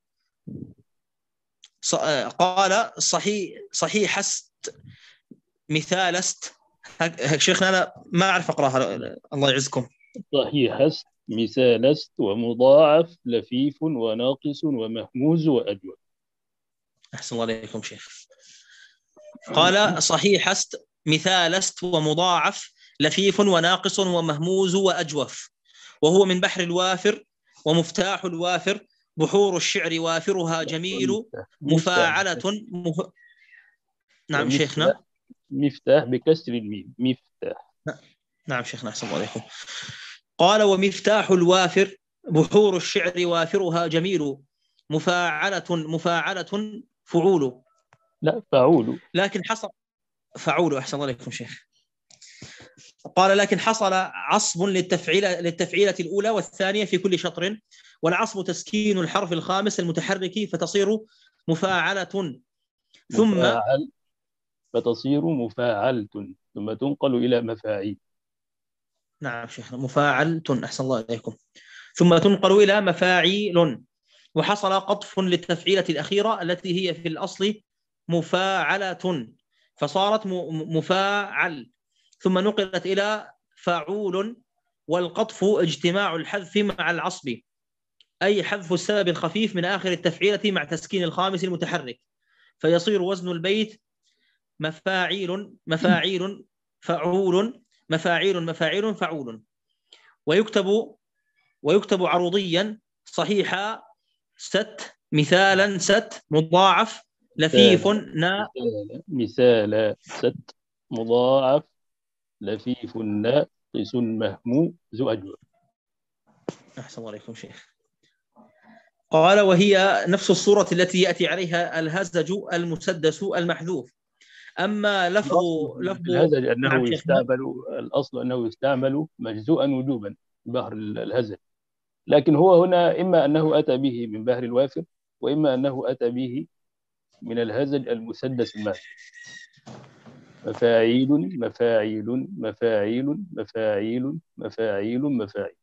C: قال صحيح صحيح است مثال است. شيخنا أنا ما أعرف أقرأها الله يعزكم.
B: صحيح است مثال است ومضاعف لفيف وناقص ومهموز وأجوف.
C: أحسن الله عليكم شيخ. قال صحيح است مثال است ومضاعف لفيف وناقص ومهموز وأجوف، وهو من بحر الوافر ومفتاح الوافر، بحور الشعر وافرها جميل مفاعلة مف... نعم
B: ومفتاح.
C: شيخنا
B: مفتاح بكسر الميم مفتاح.
C: نعم شيخنا أحسن الله عليكم. قال ومفتاح الوافر بحور الشعر وافرها جميل مفاعلة مفاعلة فعول.
B: لا فعول.
C: لكن حصل فعول. أحسن الله عليكم شيخ. قال لكن حصل عصب للتفعيلة للتفعيلة الأولى والثانية في كل شطر، والعصب تسكين الحرف الخامس المتحرك فتصير مفاعلة ثم
B: مفاعل فتصير مفاعلة ثم تنقل إلى مفاعيل.
C: نعم شيخنا مفاعلة. أحسن الله عليكم. ثم تنقل إلى مفاعيل. وحصل قطف للتفعيلة الأخيرة التي هي في الأصل مفاعلة فصارت مفاعل، ثم نقلت إلى فاعول. والقطف اجتماع الحذف مع العصب، أي حذف السبب الخفيف من آخر التفعيلة مع تسكين الخامس المتحرك، فيصير وزن البيت مفاعيل مفاعيل فعول مفاعيل مفاعيل فعول. ويكتب ويكتب عروضيا صحيحا ست مثالا ست مضاعف لفيف نا
B: مثال ست مضاعف لفيف ناقص مهموز أجوف.
C: أحسن الله عليكم شيخ. قال وهي نفس الصورة التي يأتي عليها الهزج المسدس المحذوف. أما لفظ لفظ
B: الهزج أنه
C: نعم
B: يستعمل الأصل أنه يستعمل مجزوءا وجوبا بحر الهزج، لكن هو هنا إما أنه أتى به من بحر الوافر وإما أنه أتى به من الهزج المسدس المحذوف. مفاعيل مفاعيل مفاعيل مفاعيل مفاعيل مفاعيل،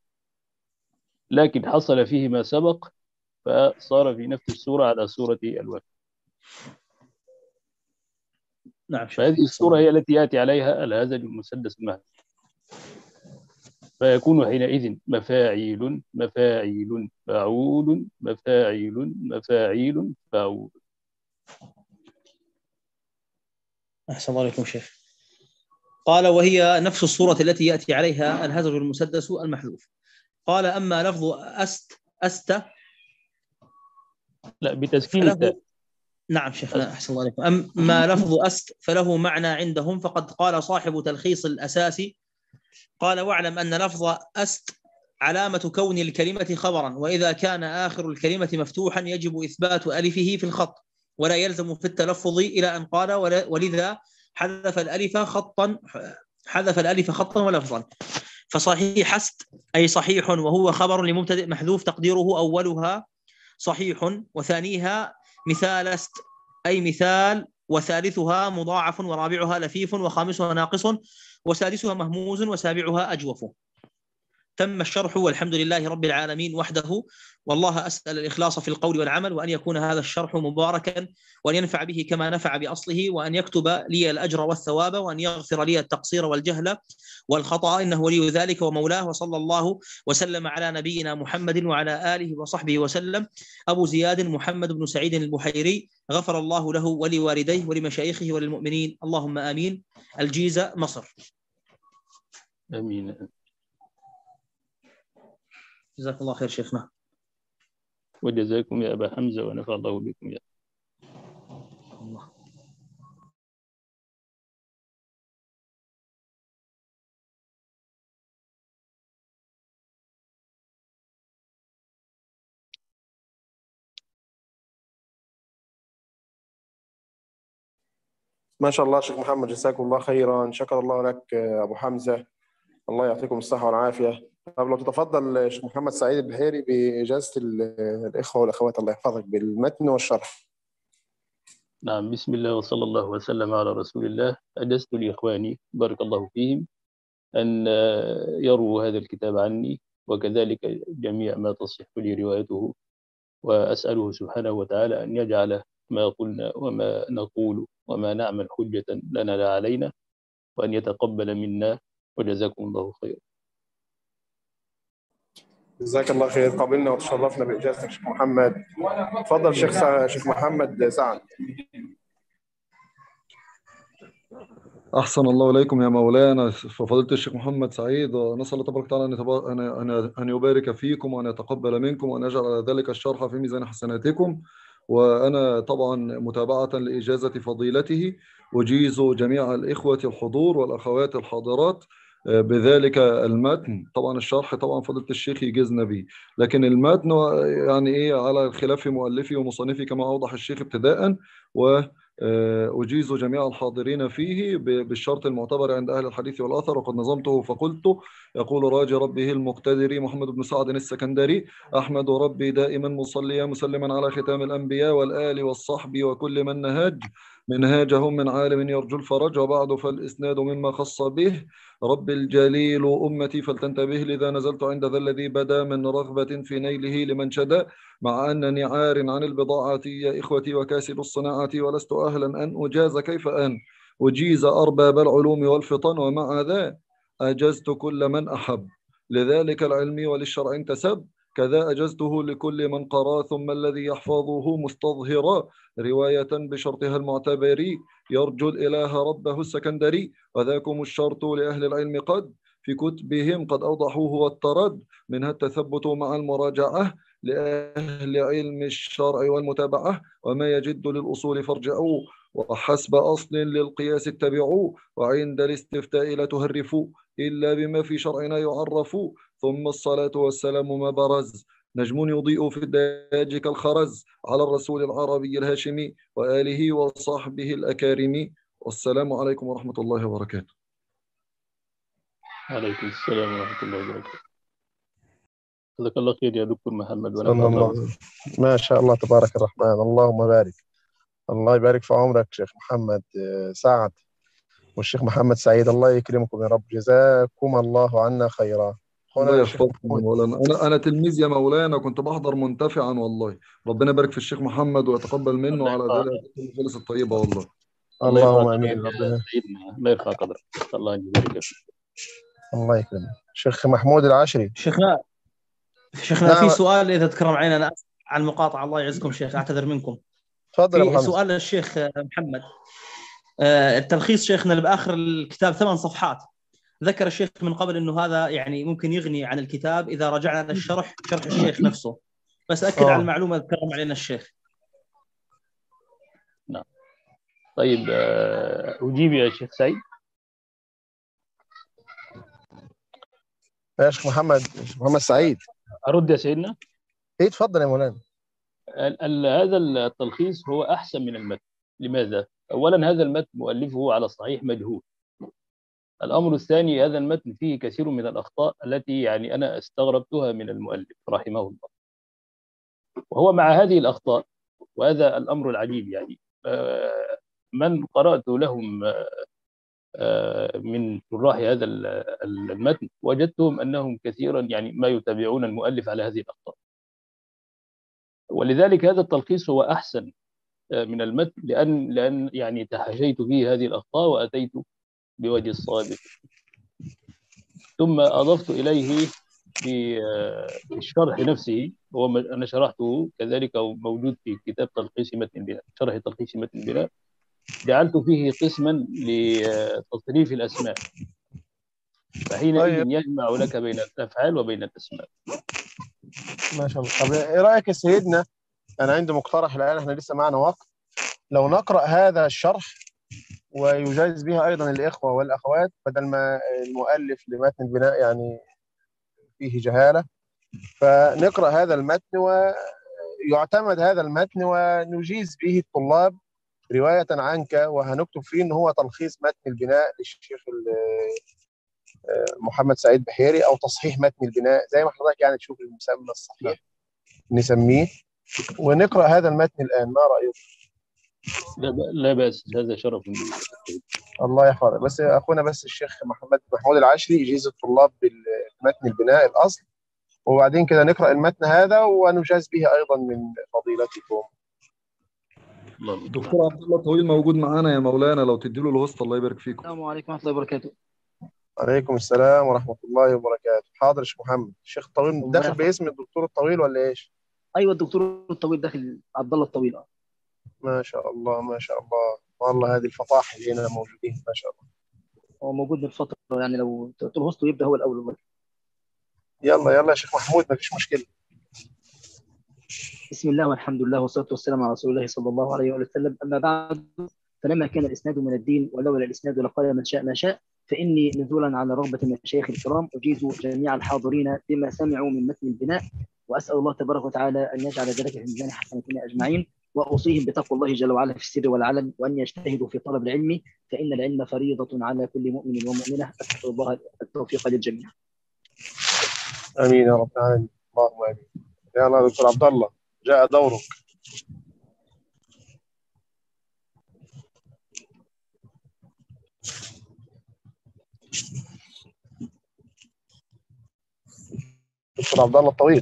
B: لكن حصل فيه ما سبق فصار في نفس السورة على سورة الوافر.
C: نعم.
B: فهذه السورة هي التي يأتي عليها الهزج المسدس المحذوف، فيكون حينئذ مفاعيل مفاعيل فاعول مفاعيل مفاعيل فاعول.
C: أحسن الله عليكم شيخ. قال وهي نفس الصورة التي يأتي عليها الهزج المسدس المحذوف. قال أما لفظ أست أست
B: لا بتسكين التاء.
C: نعم شيخنا أحسن الله عليكم. أما لفظ أست فله معنى عندهم، فقد قال صاحب تلخيص الأساسي قال واعلم أن لفظ أست علامة كون الكلمة خبرا، وإذا كان آخر الكلمة مفتوحا يجب إثبات ألفه في الخط ولا يلزم في التلفظ، إلى أن قال ولذا حذف الألف خطا حذف الألف خطا ولفظا. فصحيح است أي صحيح وهو خبر لمبتدئ محذوف تقديره أولها صحيح وثانيها مثال است أي مثال، وثالثها مضاعف ورابعها لفيف وخامسها ناقص وسادسها مهموز وسابعها أجوف. تم الشرح والحمد لله رب العالمين وحده، والله أسأل الإخلاص في القول والعمل، وأن يكون هذا الشرح مباركا، وأن ينفع به كما نفع بأصله، وأن يكتب لي الأجر والثواب، وأن يغفر لي التقصير والجهل والخطأ، إنه ولي ذلك ومولاه. وصلى الله وسلم على نبينا محمد وعلى آله وصحبه وسلم. أبو زياد محمد بن سعيد البحيري، غفر الله له ولوالديه ولمشايخه وللمؤمنين، اللهم آمين. الجيزة، مصر.
B: آمين.
C: جزاك الله خير شيخنا.
B: وجزاكم يا أبا حمزة ونفع الله بكم يا
C: الله.
A: ما شاء الله شيخ محمد، جزاكم الله خيرا، شكر الله لك أبو حمزة، الله يعطيكم الصحة والعافية. طب لو تتفضل شيخ محمد سعيد البحيري بإجازة الإخوة والأخوات، الله يحفظك، بالمتن والشرح.
B: نعم. بسم الله وصلى الله وسلم على رسول الله. أجزت لإخواني بارك الله فيهم أن يروا هذا الكتاب عني، وكذلك جميع ما تصح لي روايته، وأسأله سبحانه وتعالى أن يجعل ما قلنا وما نقول وما نعمل حجة لنا لا علينا، وأن يتقبل منا، وجزاكم الله خيرا.
A: جزاك الله خير، قابلنا وتشرفنا بإجازتك شيخ محمد. تفضل شيخ سع... شيخ محمد سعد.
D: أحسن الله إليكم يا مولانا فضيلة الشيخ محمد سعيد، ونسأل الله تبارك وتعالى أن يتبا- أن أن أن يبارك فيكم، وأن يتقبل منكم، وأن يجعل ذلك الشرح في ميزان حسناتكم. وأنا طبعا متابعة لإجازة فضيلته أجيز جميع الإخوة الحضور والأخوات الحاضرات آه، بذلك المتن. طبعا الشرح طبعا فضيلة الشيخ يجيزنا به، لكن المتن آه، يعني إيه على خلاف مؤلفي ومصنفي كما أوضح الشيخ ابتداء، و أجيز جميع الحاضرين فيه بالشرط المعتبر عند أهل الحديث والأثر، وقد نظمته فقلت: يقول راجي ربه المقتدر محمد بن سعد السكندري: أحمد ربي دائما مصليا مسلما على ختام الأنبياء والآل والصحب وكل من نهج منهاجهم من عالم يرجو الفرج. وبعد فالإسناد مما خص به رب الجليل أمتي فلتنتبه، لذا نزلت عند ذا الذي بدا من رغبة في نيله لمن شدا، مع أنني عار عن البضاعة يا إخوتي وكاسب الصناعة، ولست أهلا أن أجاز كيف أن أجيز أرباب العلوم والفطن، ومع ذا أجزت كل من أحب لذلك العلم وللشرع انتسب، كذا أجزته لكل من قرأ، ثم الذي يحفظه مستظهرا رواية بشرطها المعتبر يرجو الإله ربه السكندري، وذاكم الشرط لأهل العلم قد في كتبهم قد أوضحوه والترد، منها التثبت مع المراجعة لأهل علم الشرع والمتابعة، وما يجد للأصول فارجعوا، وحسب أصل للقياس اتبعوا، وعند الاستفتاء لا تهرفوا إلا بما في شرعنا يعرف، ثم الصلاة والسلام ما برز نجم يضيء في الداج كالخرز على الرسول العربي الهاشمي وآله وصحبه الأكارم، والسلام عليكم ورحمة الله وبركاته.
B: عليكم السلام ورحمة الله وبركاته. جزاك الله خير يا دكتور محمد
A: صلى
B: ونفع الله بك.
A: الله ما شاء الله تبارك الرحمن، اللهم بارك. الله يبارك في عمرك شيخ محمد سعد والشيخ محمد سعيد، الله يكرمكم يا رب، جزاكم الله عنا خيرا.
D: الله يحفظكم يا مولانا. انا انا تلميذ يا مولانا، كنت بحضر منتفعا والله. ربنا يبارك في الشيخ محمد ويتقبل منه على ذلك الخلص الطيبه والله.
A: اللهم امين. ربنا
B: سيدنا الله يرفع قدرك. الله يبارك فيك.
A: الله يكرمك. شيخ محمود العشري.
C: شيخنا شيخنا
A: نعم.
C: في سؤال اذا تكرم علينا، انا اسف على المقاطعه، الله يعزكم شيخ، اعتذر منكم.
A: تفضل يا ابو
C: في
A: حمزه.
C: سؤال للشيخ محمد. آه، التلخيص شيخنا اللي باخر الكتاب ثمان صفحات، ذكر الشيخ من قبل انه هذا يعني ممكن يغني عن الكتاب اذا رجعنا للشرح، شرح الشيخ نفسه، بس اكد
A: آه.
C: على المعلومه اللي تكرم علينا الشيخ.
B: نعم. طيب اجيب يا شيخ سعيد.
A: يا شيخ محمد شيخ محمد سعيد
B: ارد يا سيدنا.
A: ايه تفضل يا مولانا.
B: ال ال هذا التلخيص هو احسن من المتن. لماذا؟ اولا هذا المتن مؤلفه على الصحيح مجهول. الامر الثاني هذا المتن فيه كثير من الاخطاء التي يعني انا استغربتها من المؤلف رحمه الله، وهو مع هذه الاخطاء وهذا الامر العجيب يعني من قرات لهم من شراح هذا المتن وجدتهم أنهم كثيرا يعني ما يتابعون المؤلف على هذه الأخطاء، ولذلك هذا التلخيص هو أحسن من المتن، لأن لأن يعني تحاشيت فيه هذه الأخطاء وأتيت بوجه الصواب، ثم أضفت إليه في الشرح نفسه، هو أنا شرحته كذلك موجود في كتاب تلخيص متن البناء، شرح تلخيص متن البناء، جعلت فيه قسما لتصريف الأسماء، فحينئذ
A: طيب.
B: يجمع لك بين الأفعال وبين الأسماء.
A: ما شاء الله. طب ايه رايك يا سيدنا، انا عندي مقترح الان، احنا لسه معنا وقت، لو نقرا هذا الشرح ويجاز به ايضا الاخوه والاخوات، بدل ما المؤلف لمتن البناء يعني فيه جهاله، فنقرا هذا المتن ويعتمد هذا المتن ونجيز به الطلاب روايه عنك، وهنكتب فيه ان هو تلخيص متن البناء للشيخ محمد سعيد بحيري، او تصحيح متن البناء زي ما حضرتك يعني تشوف المسمى الصحيح نسميه، ونقرا هذا المتن الان. ما رايك؟
B: لا, لا بأس، هذا شرف لي.
A: الله يحفظك. بس اخونا بس الشيخ محمد محمود العشري يجيز الطلاب بمتن البناء الاصل، وبعدين كده نقرا المتن هذا ونجاز به ايضا من فضيلتكم.
D: دكتور عبد الله الطويل موجود معانا يا مولانا، لو تديله الوسط. الله يبارك فيكم.
E: السلام عليكم ورحمة الله وبركاته.
A: عليكم السلام ورحمة الله وبركاته. حاضر يا شيخ محمد. الشيخ الطويل داخل باسم الدكتور الطويل ولا ايش؟
E: ايوه الدكتور الطويل داخل، عبد الله الطويل. اه
A: ما شاء الله ما شاء الله، والله هذه الفطاحل هنا موجودين ما شاء الله.
E: هو موجود من فترة، يعني لو تلهصته يبدأ هو الأول والله.
A: يلا يلا يا شيخ محمود، ما فيش مشكلة.
E: بسم الله والحمد لله والصلاة والسلام على رسول الله صلى الله عليه وسلم. أما بعد، فلما كان الإسناد من الدين ولولا الإسناد لقال من شاء ما شاء، فإني نزولا على رغبة من المشايخ الكرام أجيز جميع الحاضرين بما سمعوا من متن البناء، وأسأل الله تبارك وتعالى أن يجعل ذلك في ميزان حسناتنا أجمعين، وأوصيهم بتقوى الله جل وعلا في السر والعلن، وأن يجتهدوا في طلب العلم، فإن العلم فريضة على كل مؤمن ومؤمنة. أسأل الله التوفيق للجميع.
A: آمين يا رب العالمين. اللهم آمين. يلا دكتور عبد الله، جاء دورك. دكتور عبد الله الطويل.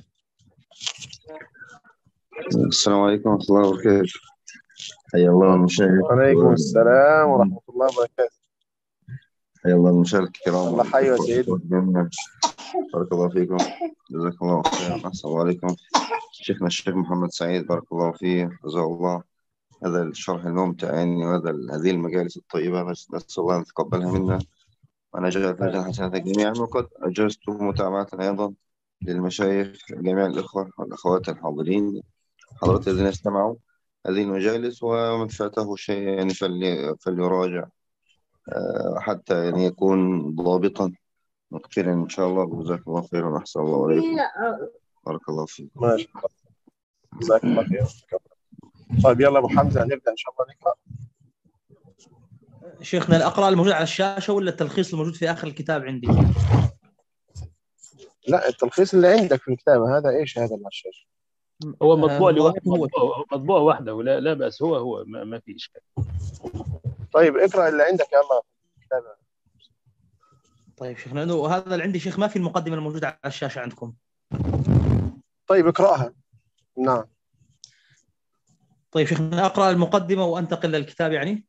F: السلام عليكم ورحمة الله وبركاته. حيا الله المشاهد.
A: وعليكم السلام ورحمة الله وبركاته.
F: حيا الله المشاهد الكرام.
A: الله حي يا سيدي.
F: بارك الله فيكم، جزاك الله خيرا. أحسن الله عليكم. شيخنا الشيخ محمد سعيد بارك الله فيه، جزاه الله هذا الشرح الممتع يعني، وهذا هذه المجالس الطيبة، نسأل الله أن يتقبلها منا وأنا جعل في حسناتك جميعا. وقد أجزت متابعة أيضا للمشايخ جميع الإخوة والأخوات الحاضرين، حضرات الذين استمعوا هذه المجالس، ومن فاته شيء يعني فليراجع حتى يعني يكون ضابطا متقنا إن شاء الله. جزاك الله خيرا وأحسن الله عليكم. بارك الله فيكم.
A: ما شاء الله. جزاك الله خير. طيب يلا أبو حمزة نبدأ إن شاء الله نقرأ.
C: شيخنا الأقراء الموجود على الشاشة ولا التلخيص الموجود في آخر الكتاب عندي؟
A: لا، التلخيص اللي عندك في الكتاب هذا ايش هذا اللي على الشاشة؟
B: هو مطبوع لوحده، مطبوع واحدة ولا لا بأس، هو هو ما, ما في إشكال.
A: طيب اقرأ اللي عندك يلا الكتاب.
C: طيب شيخنا، وهذا اللي عندي شيخ ما في المقدمة الموجودة على الشاشة عندكم.
A: طيب اقرأها. نعم.
C: طيب شيخنا أقرأ المقدمة وأنتقل للكتاب يعني؟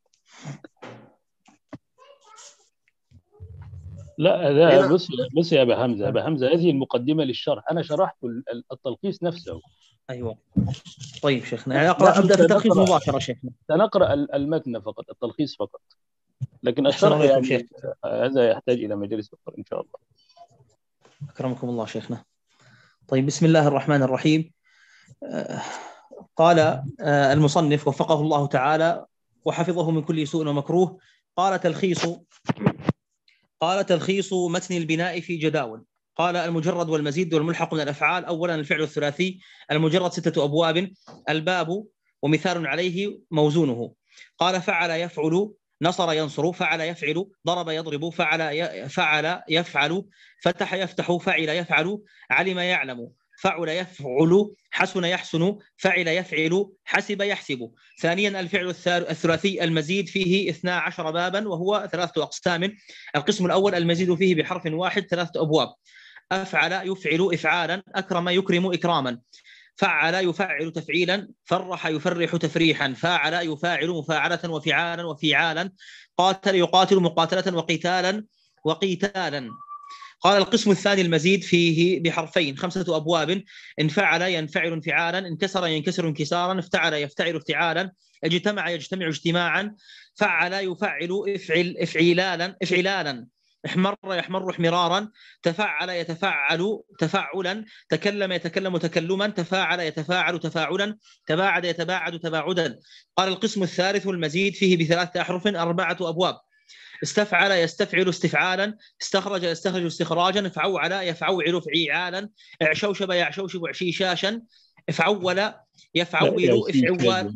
B: لا لا بص بص يا أبا حمزة، أبا حمزة هذه المقدمة للشرح، أنا شرحت التلخيص نفسه.
C: أيوة. طيب شيخنا يعني أقرأ أبدأ في التلخيص مباشرة شيخنا.
B: سنقرأ المتن فقط، التلخيص فقط، لكن الشرح يعني هذا يحتاج إلى مجلس أخرى إن شاء الله.
C: أكرمكم الله شيخنا. طيب بسم الله الرحمن الرحيم. آه قال آه المصنف وفقه الله تعالى وحفظه من كل سوء ومكروه، قال تلخيص قال تلخيص متن البناء في جداول. قال المجرد والمزيد والملحق من الأفعال. أولا الفعل الثلاثي المجرد ستة أبواب، الباب ومثال عليه موزونه. قال فعل يفعل، نصر ينصر، فعل يفعل، ضرب يضرب، فعل فعل يفعل، فتح يفتح، فعل يفعل، علم يعلم، فعل يفعل، حسن يحسن، فعل يفعل، حسب يحسب. ثانيا الفعل الثلاثي المزيد فيه اثنا عشر بابا وهو ثلاثة أقسام. القسم الأول المزيد فيه بحرف واحد ثلاثة أبواب. أفعل يفعل إفعالا، أكرم يكرم إكراما، فعل يفعل تفعيلا، فرح يفرح تفريحا، فاعل يفاعل مفاعلة وفعالا وفعالا، قاتل يقاتل مقاتلة وقتالا وقتالا. قال القسم الثاني المزيد فيه بحرفين خمسة أبواب. انفعل ينفعل انفعالا، انكسر ينكسر انكسارا، افتعل يفتعل افتعالا، اجتمع يجتمع اجتماعا، فعل يفعل افعل افعلالا افعلالا، احمر يحمر احمرارا، تفعل يتفعل تفعلا، تكلم يتكلم تكلما، تفاعل يتفاعل تفاعلا، تباعد يتباعد تباعدا. قال القسم الثالث المزيد فيه بثلاثة أحرف أربعة أبواب. استفعل يستفعل استفعالا، استخرج يستخرج استخراجا، فعول يفعول فعيعالا، اعشوشب يعشوشب عشيشاشا، افعول يفعول افعوال.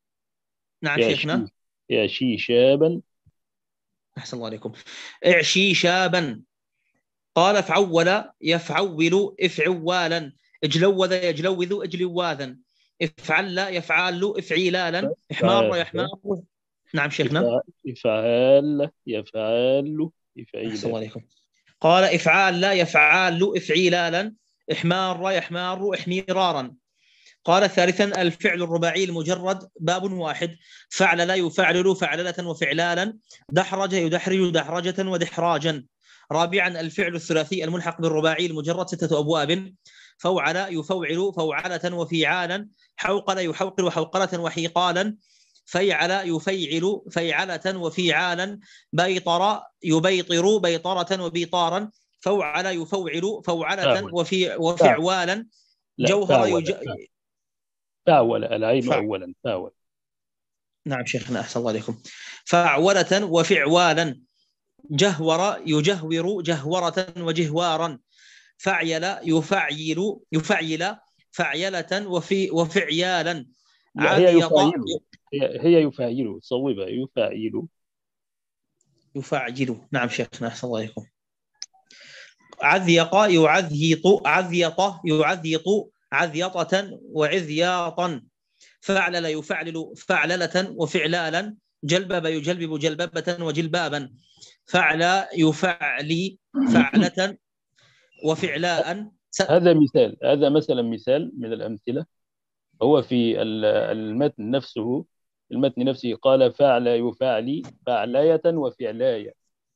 C: نعم شيخنا.
B: يعشي شابا.
C: أحسن الله عليكم. اعشي شابا. قال فعول يفعول افعوالا، اجلوذ يجلوذ اجلواذا، افعل يفعل افعيلالا، احمار يحمار. نعم شيخنا.
B: إفعال يفعل إفعيلا.
C: أحسن الله عليكم. قال إفعال لا يفعال إفعيلالا، إحمار يحمار إحميرارا. قال ثالثا الفعل الرباعي المجرد باب واحد. فعل لا يفعل فعللة وفعلالا، دحرج يدحرج دحرجة ودحراجا. رابعا الفعل الثلاثي الملحق بالرباعي المجرد ستة أبواب. فوعل يفوعل فوعلة وفيعالا، حوقل يحوقل حوقلة وحيقالا، فيعل يفيعل فيعلة وفيعالا، بيطر يبيطر بيطرة وبيطارا، فوعل يفوعل فوعلة وفي وفعوالا، جوهر يج...
B: فاول العين فع... أولا فاول.
C: نعم شيخنا أحسن الله عليكم. فعولة وفعوالا، جهور يجهور جهورة وجهوارا، فعيل يفعيل يفعيل فعيلة وفي وفعيالا.
B: هي يفعيل هي يفعيل صوبة يفعيل
C: يفعيل. نعم شيخنا أحسن الله عليكم. عذيق يعذيط عذيط يعذيط عذيطة وعذياطا، فعلل يفعلل فعللة وفعلالا، جلبب يجلبب جلببة وجلبابا، فعل يفعلي فعلة وفعلاء.
B: هذا مثال، هذا مثلا مثال من الأمثلة. هو في المتن نفسه المتن نفسه قال فعل يفعلي فعلاية وفعلاية،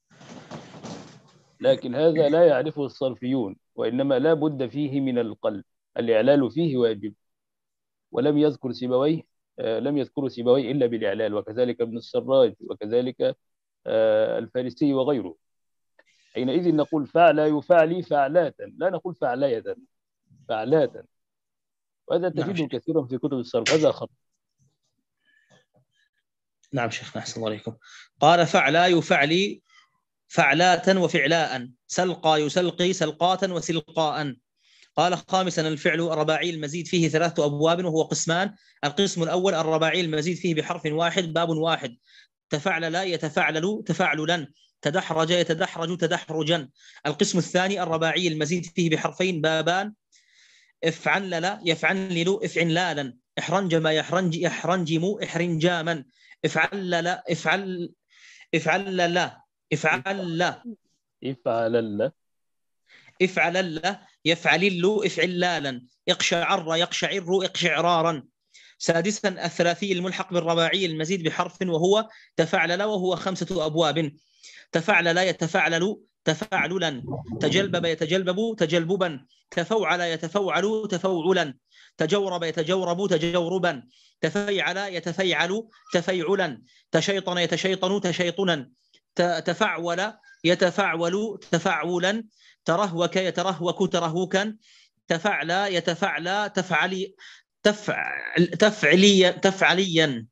B: لكن هذا لا يعرفه الصرفيون، وإنما لا بد فيه من القلب، الإعلال فيه واجب. ولم يذكر سيبويه لم يذكر سيبويه إلا بالإعلال، وكذلك ابن السراج، وكذلك الفارسي وغيره. حينئذ نقول فعل يفعلي فعلات، لا نقول فعلاية فعلات، وهذا تجده كثيرا في كتب الصرف. هذا خطأ.
C: نعم شيخنا أحسن الله عليكم. قال فعل يفعلي فعلات وفعلاء، سلقى يسلقي سلقات وسلقاء. قال خامسا الفعل الرباعي المزيد فيه ثلاثة أبواب وهو قسمان. القسم الأول الرباعي المزيد فيه بحرف واحد باب واحد. تفعل لا يتفعلل تفعللا، تدحرج يتدحرج تدحرجا. القسم الثاني الرباعي المزيد فيه بحرفين بابان. افعلل يفعلل افعلالا، احرنجم يحرنج يحرنجم احرنجاما، افعلل افعل افعلل افعل
B: افعلل
C: افعلل يفعلل افعلالا، اقشعر يقشعر اقشعرارا. سادسا الثلاثي الملحق بالرباعي المزيد بحرف وهو تفعلل وهو خمسة أبواب. تفعلل يتفعلل تفعللا، تجلبب يتجلبب تجلببا، تفوعل يتفوعل تفوعلا، تجورب يتجورب تجوربا، تفيعل يتفيعل تفيعلا، تشيطن يتشيطن تشيطنا، تفعول يتفعول تفعولا، ترهوك يترهوك ترهوكا، تفعل يتفعل تفعلي تفعل تفعليا تفعليا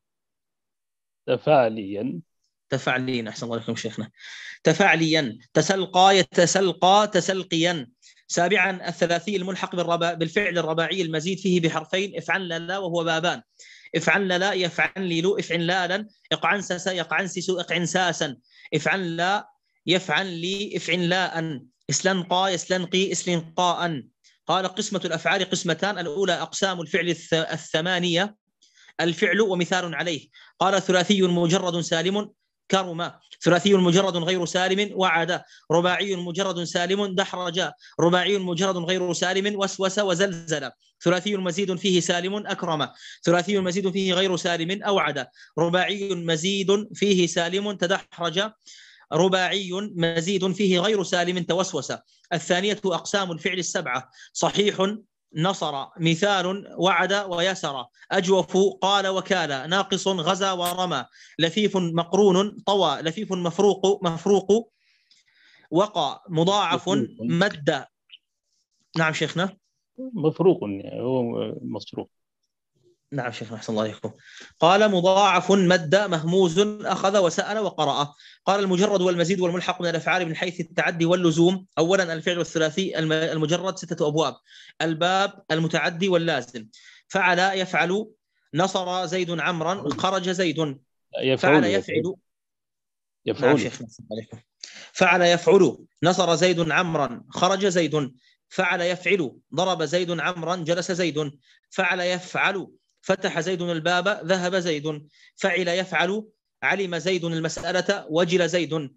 B: تفعليا
C: تفعلين. أحسن الله عليكم شيخنا. تفعليا، تسلقى يتسلقى تسلقيا. سابعا الثلاثي الملحق بالربا بالفعل الرباعي المزيد فيه بحرفين افعلل وهو بابان. افعلل يفعلل افعلالا، اقعنسس يقعنسس اقعنساسا، افعل يفعل لي افعلاء، اسلنقى يسلنقي اسلنقاء. قال قسمة الأفعال قسمتان، الأولى أقسام الفعل الثمانية، الفعل ومثال عليه. قال ثلاثي مجرد سالم كرم، ثلاثي مجرد غير سالم وعد، رباعي مجرد سالم دحرج، رباعي مجرد غير سالم وسوس وزلزل، ثلاثي مزيد فيه سالم أكرم، ثلاثي مزيد فيه غير سالم أوعد، رباعي مزيد فيه سالم تدحرج، رباعي مزيد فيه غير سالم توسوس. الثانية أقسام الفعل السبعة، صحيح نصر، مثال وعد ويسر، أجوف قال وكال، ناقص غزا ورمى، لفيف مقرون طوى، لفيف مفروق مفروق وقع، مضاعف مد. نعم شيخنا.
B: مفروق يعني هو مصروف.
C: نعم شيخنا أحسن الله عليكم. قال مضاعف مد مهموز أخذ وسأل وقرأ. قال المجرد والمزيد والملحق من الأفعال من حيث التعدي واللزوم. أولا الفعل الثلاثي المجرد ستة أبواب، الباب المتعدي واللازم. فعل يفعل، نصر زيد عمرا، خرج زيد، فعل يفعل.
B: يفعل.
C: نعم شيخنا أحسن الله عليكم. فعل يفعل، نصر زيد عمرا، خرج زيد، فعل يفعل، ضرب زيد عمرا، جلس زيد، فعل يفعل، فتح زيد الباب، ذهب زيد، فعل يفعل، علم زيد المسألة، وجل زيد،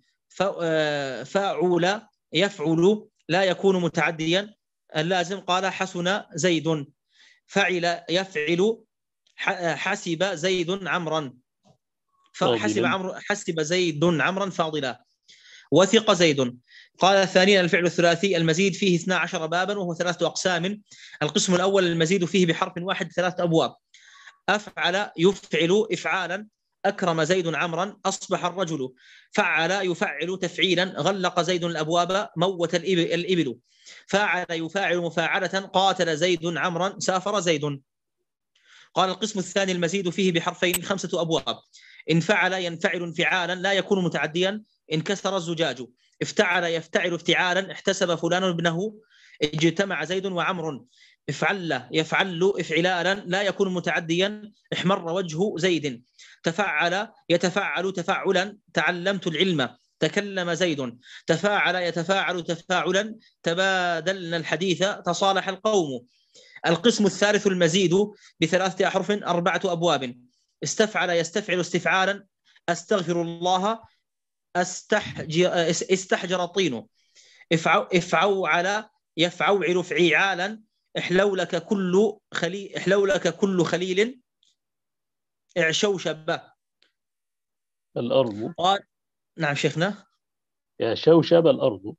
C: فعول يفعل لا يكون متعديا، اللازم قال حسن زيد، فعل يفعل، حسب زيد عمرا، فحسب عمرو حسب زيد عمرا فاضلا، وثق زيد. قال ثانيا الفعل الثلاثي المزيد فيه اثنا عشر بابا وهو ثلاثة أقسام. القسم الأول المزيد فيه بحرف واحد ثلاثة أبواب، أفعل يفعل إفعالا، أكرم زيد عمرا، أصبح الرجل، فعل يفعل تفعيلا، غلق زيد الأبواب، موت الإبل، فاعل يفاعل مفاعلة، قاتل زيد عمرا، سافر زيد. قال القسم الثاني المزيد فيه بحرفين خمسة أبواب، إن فعل ينفعل انفعالا لا يكون متعديا، انكسر الزجاج، افتعل يفتعل افتعالا، احتسب فلان ابنه، اجتمع زيد وعمر، افعل يفعل افعلالا لا يكون متعديا، احمر وجه زيد، تفعل يتفعل تفعلا، تعلمت العلم، تكلم زيد، تفاعل يتفاعل تفاعلا، تبادلنا الحديث، تصالح القوم. القسم الثالث المزيد بثلاثة أحرف أربعة أبواب، استفعل يستفعل استفعالا، أستغفر الله، استحجر استحجر الطين، افعوعل يفعوعل فعيعالا، احلولك كل خليل احلولك كل خليل، اعشوشب
B: الأرض.
C: قال نعم شيخنا.
B: يعشوشب الأرض.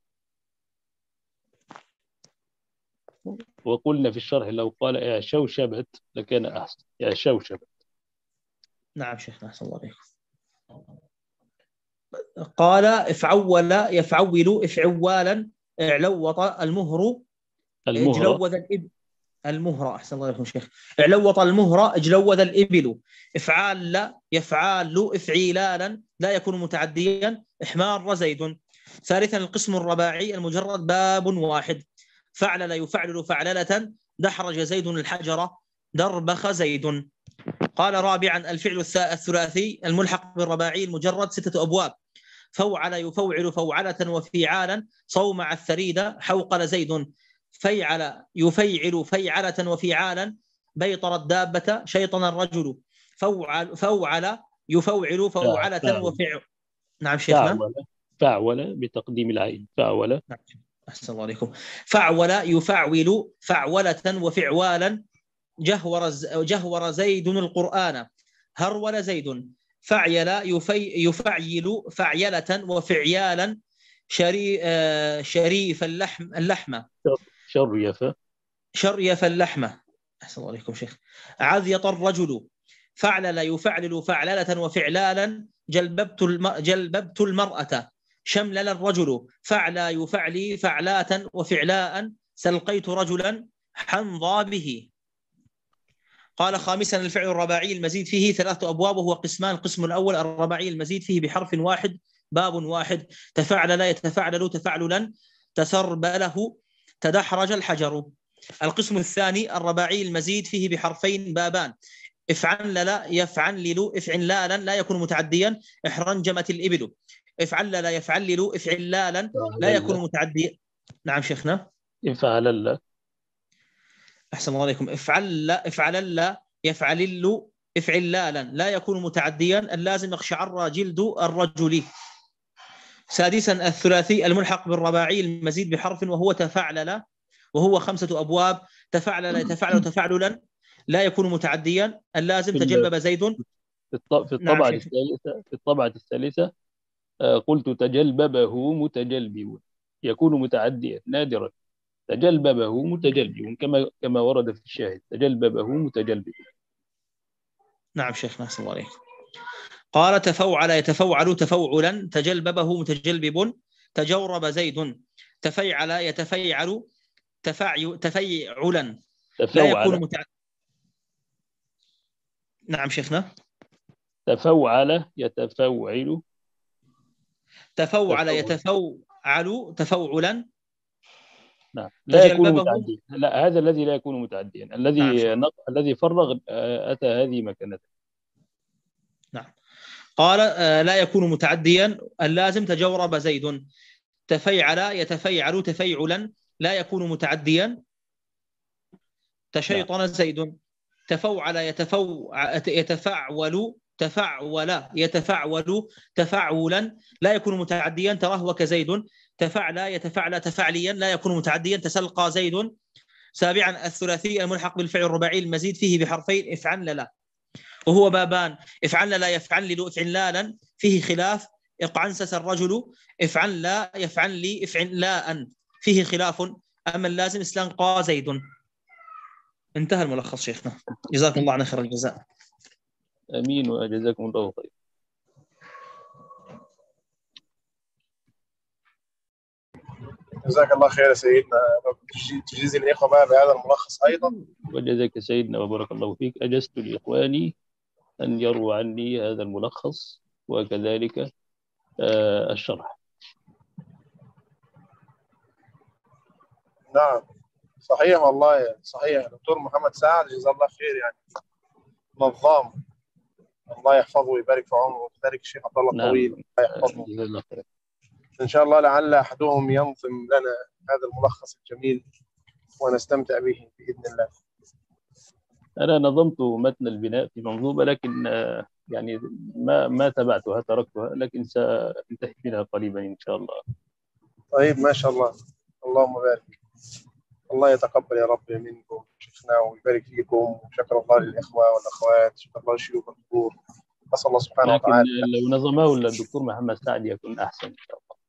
B: وقلنا في الشرح لو قال يعشوشبت لكان أحسن، يعشوشبت.
C: نعم شيخنا أحسن الله عليكم. قال افعول يفعول افعوالا، اعلوط المهر، اجلوذ الإبل، المهر أحسن الله عليكم شيخ، اعلوط المهر، اجلوذ الإبل، افعال يفعال افعيلالا لا يكون متعديا، احمار زيد. ثالثا القسم الرباعي المجرد باب واحد، فعل يفعل فعللة، دحرج زيد الحجر، دربخ زيد. قال رابعا الفعل الثلاثي الملحق بالرباعي المجرد ستة أبواب، فوعل يفوعل فوعلة وفيعالا، صومع الثريد، حوقل زيد، فيعل يفيعل فيعلة وفيعالا، بيطر الدابة، شيطن الرجل، فوعل فوعل يفوعل فوعلة وفيعل. نعم شيخنا.
B: فعول فعول بتقديم العين، فعول.
C: نعم. أحسن الله عليكم. فعول يفعول فعولة وفعوالا، جهور جهور زيد القرآن، هرول زيد، فعيل يفي يفعيل فعيلة وفعيالا، شري شريف اللحم اللحمة،
B: شريف
C: شريف اللحمة. أحسن الله عليكم شيخ. عذيط الرجل، فعلل يفعلل فعللة وفعلالا، جلببت الم... جلببت المرأة، شملل الرجل، فعل يفعلي فعلات وفعلاء، سلقيت رجلا حنظى به. قال خامسا الفعل الرباعي المزيد فيه ثلاثة أبواب وهو قسمان، القسم الأول الرباعي المزيد فيه بحرف واحد باب واحد، تفعل لا يتفعلل تفعللا، تسربله، تدحرج الحجر. القسم الثاني الرباعي المزيد فيه بحرفين بابان، افعل لا يفعلل افعلالا لا يكون متعديا، احرنجمت الإبل، افعل لا يفعلل افعلالا لا يكون متعديا. نعم شيخنا.
B: افعل لا
C: أحسن الله عليكم. افعل لا افعل لا يفعل اللو افعل لا لن لا يكون متعديا اللازم يخشعر جلد الرجل. سادسا الثلاثي الملحق بالرباعي المزيد بحرف وهو تفعلل وهو خمسة أبواب. تفعلل يتفعل تفعللا لا يكون متعديا اللازم تجلبب زيد.
B: في الطبعة الثالثة في الطبعة الثالثة قلت تجلببه متجلبب يكون متعديا نادرا. تجلببه متجلبب كما كما ورد في الشاهد تجلببه متجلبب.
C: نعم شيخنا أحسن الله عليك. قال تفوعل يتفوعل تفوعلا تجلببه متجلبب. تجورب زيد تفيعل يتفيعل تفعي تفيعلا لا يكون متعديا. نعم شيخنا.
B: تفوعل يتفوعل
C: تفوعل يتفوعل تفوعلا
B: نعم لا يكون متعديا. لا هذا الذي لا يكون متعديا الذي
C: نعم.
B: نق... الذي فرغ أتى هذه مكانته.
C: نعم. قال لا يكون متعديا اللازم تجورب زيد. تفيعل يتفيعل تفيعلا لا يكون متعديا. تشيطن زيد. تفوعل يتفو يتفعول تفعول يتفعول تفعولا لا يكون متعديا. ترهوك زيد. تفعل يتفعل تفعليا لا يكون متعديا. تسلقى زيد. سابعا الثلاثي الملحق بالفعل الرباعي المزيد فيه بحرفين افعل لا وهو بابان. افعل لا يفعل لي افعل لا فيه خلاف. اقعنسس الرجل افعل لا يفعل لي افعل لا فيه خلاف. اما اللازم استنقى زيد. انتهى الملخص شيخنا جزاكم الله عن خير الجزاء.
B: امين وجزاكم الله خير.
A: جزاك الله خير يا سيدنا. تجيز الاخوه بقى بهذا الملخص ايضا.
B: وجزاك سيدنا وبارك الله فيك. اجزت لاخواني ان يروا عني هذا الملخص وكذلك آه الشرح.
A: نعم صحيح والله صحيح. دكتور محمد سعد جزاه الله خير يعني نظام. الله يحفظه ويبارك في عمره وكذلك الشيخ عبد الله الطويل.
B: نعم.
A: الله يحفظه. ان شاء الله لعل احدهم ينظم لنا هذا الملخص الجميل ونستمتع به باذن الله.
B: انا نظمت متن البناء في منظومه لكن يعني ما ما تبعتها تركتها لكن سانتهي منها قريبا ان شاء الله.
A: طيب ما شاء الله. اللهم بارك. الله يتقبل يا رب منكم شيخنا ويبارك فيكم. وشكر الله للاخوه والاخوات. شكر الله للشيوخ والحضور. اسال الله سبحانه
B: لكن
A: وتعالى
B: لو نظمه الدكتور محمد سعد يكون احسن ان شاء الله.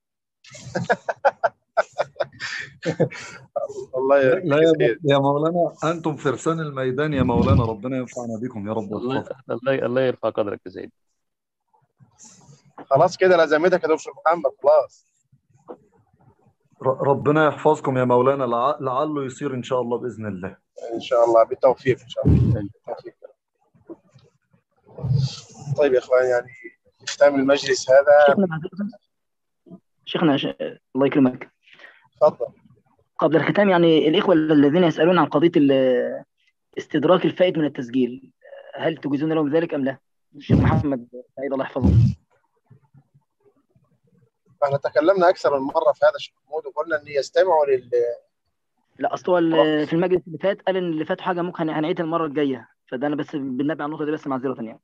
A: الله
D: لا يا, يا مولانا انتم فرسان الميدان يا مولانا. ربنا ينفعنا بكم يا رب.
B: الله الله الله يرفع قدرك يا سيدي.
A: خلاص كده لازمتك يا دكتور محمد خلاص.
D: ربنا يحفظكم يا مولانا. لعله يصير ان شاء الله باذن الله.
A: ان شاء الله بالتوفيق ان شاء الله. بالتوفيق. طيب يا اخوان يعني ختام المجلس هذا.
E: شيخنا ش... الله يكرمك.
A: تفضل.
E: قبل الختام يعني الإخوة الذين يسألون عن قضية استدراك الفائت من التسجيل هل تجيزون لهم ذلك أم لا؟ الشيخ محمد سعيد الله يحفظه.
A: احنا تكلمنا أكثر من مرة في هذا الشيخ محمود وقلنا أن يستمعوا لل
E: لا أصل في المجلس اللي فات قال إن اللي فاتوا حاجة ممكن هنعيدها المرة الجاية فده أنا بس بالنبي على النقطة دي بس معذرة يعني.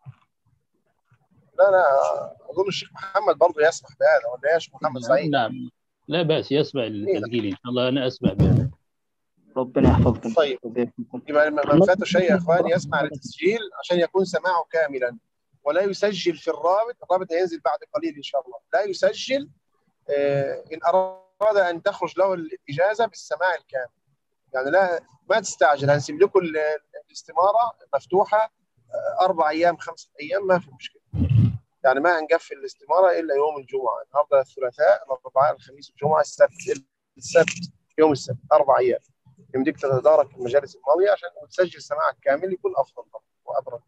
A: لا لا أظن الشيخ محمد برضه يسمح بهذا ولا يا شيخ محمد سعيد؟
B: نعم لا بأس يسمع التسجيل إن شاء الله. أنا أسمع بهذا.
E: ربنا يحفظكم.
A: طيب يبقى من فاته شيء يا إخواني يسمع التسجيل عشان يكون سماعه كاملا ولا يسجل في الرابط. الرابط هينزل بعد قليل إن شاء الله. لا يسجل آه إن أراد أن تخرج له الإجازة بالسماع الكامل. يعني لا ما تستعجل. هنسيب لكم الاستمارة مفتوحة أربع أيام خمسة أيام ما في مشكلة. يعني ما هنقفل الاستمارة إلا يوم الجمعة. النهارده الثلاثاء الأربعاء الخميس الجمعة السبت. السبت يوم السبت أربع أيام. يمديك تتدارك المجالس الماضية عشان تسجل سماعك كامل يكون أفضل وأبرك.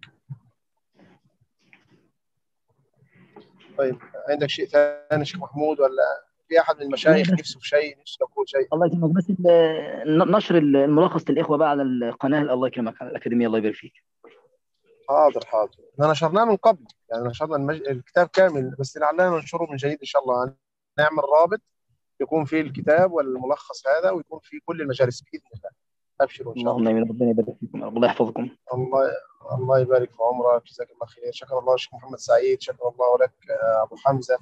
A: طيب عندك شيء ثاني شيخ محمود ولا في أحد من المشايخ نفسه في شيء نفسه يقول شيء؟
E: الله يكرمك بس نشر الملخص للإخوة بقى على القناة. الله يكرمك على الأكاديمية. الله يبارك فيك.
A: حاضر حاضر. احنا نشرناه من قبل يعني نشرنا المج... الكتاب كامل بس لعلنا ننشره من جديد ان شاء الله. نعمل رابط يكون فيه الكتاب والملخص هذا ويكون فيه كل المجالس باذن الله. ابشروا ان شاء
E: اللهم
A: الله.
E: امين. ربنا يبارك فيكم، الله يحفظكم.
A: الله الله يبارك في عمرك، جزاك الله خير. شكر الله الشيخ محمد سعيد، شكر الله لك ابو حمزه،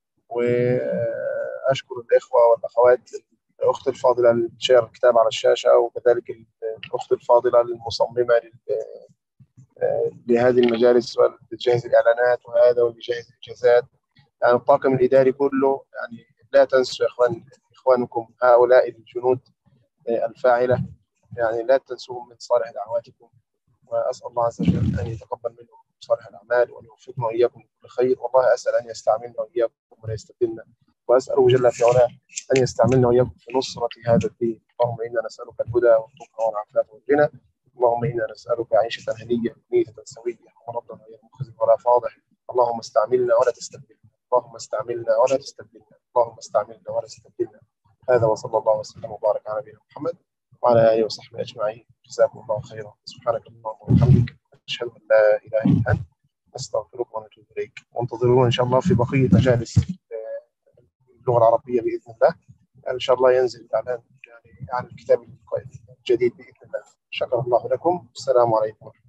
A: واشكر الاخوه والاخوات، الاخت الفاضله اللي تشير الكتاب على الشاشه، وكذلك الاخت الفاضله المصممه لهذه المجالس واللي بتجهز الاعلانات وهذا واللي بيجهز الاجازات، يعني الطاقم الاداري كله. يعني لا تنسوا يا اخوان اخوانكم هؤلاء الجنود الفاعله، يعني لا تنسوهم من صالح دعواتكم، واسال الله عز وجل ان يتقبل منهم صالح الاعمال وان يوفقنا واياكم لكل خير. والله اسال ان يستعملنا واياكم ولا يستبدلنا، واساله جل في علاه ان يستعملنا واياكم في نصره هذا الدين. اللهم انا نسالك الهدى والتقى والعفاف والغنى. اللهم انا نسالك عيشه هنيه ميته سويه ومرضا غير مخزي ولا فاضح. اللهم استعملنا ولا تستبدلنا، اللهم استعملنا ولا تستبدلنا، اللهم استعملنا ولا تستبدلنا. هذا وصلى الله وسلم وبارك على نبينا محمد وعلى اله وصحبه اجمعين. جزاكم الله خيرا. سبحانك اللهم وبحمدك، اشهد ان لا اله الا انت، نستغفرك ونتوب اليك. وانتظرونا ان شاء الله في بقيه مجالس اللغه العربيه باذن الله. يعني ان شاء الله ينزل اعلان يعني عن الكتاب الجديد باذن الله. شكر الله لكم، السلام عليكم.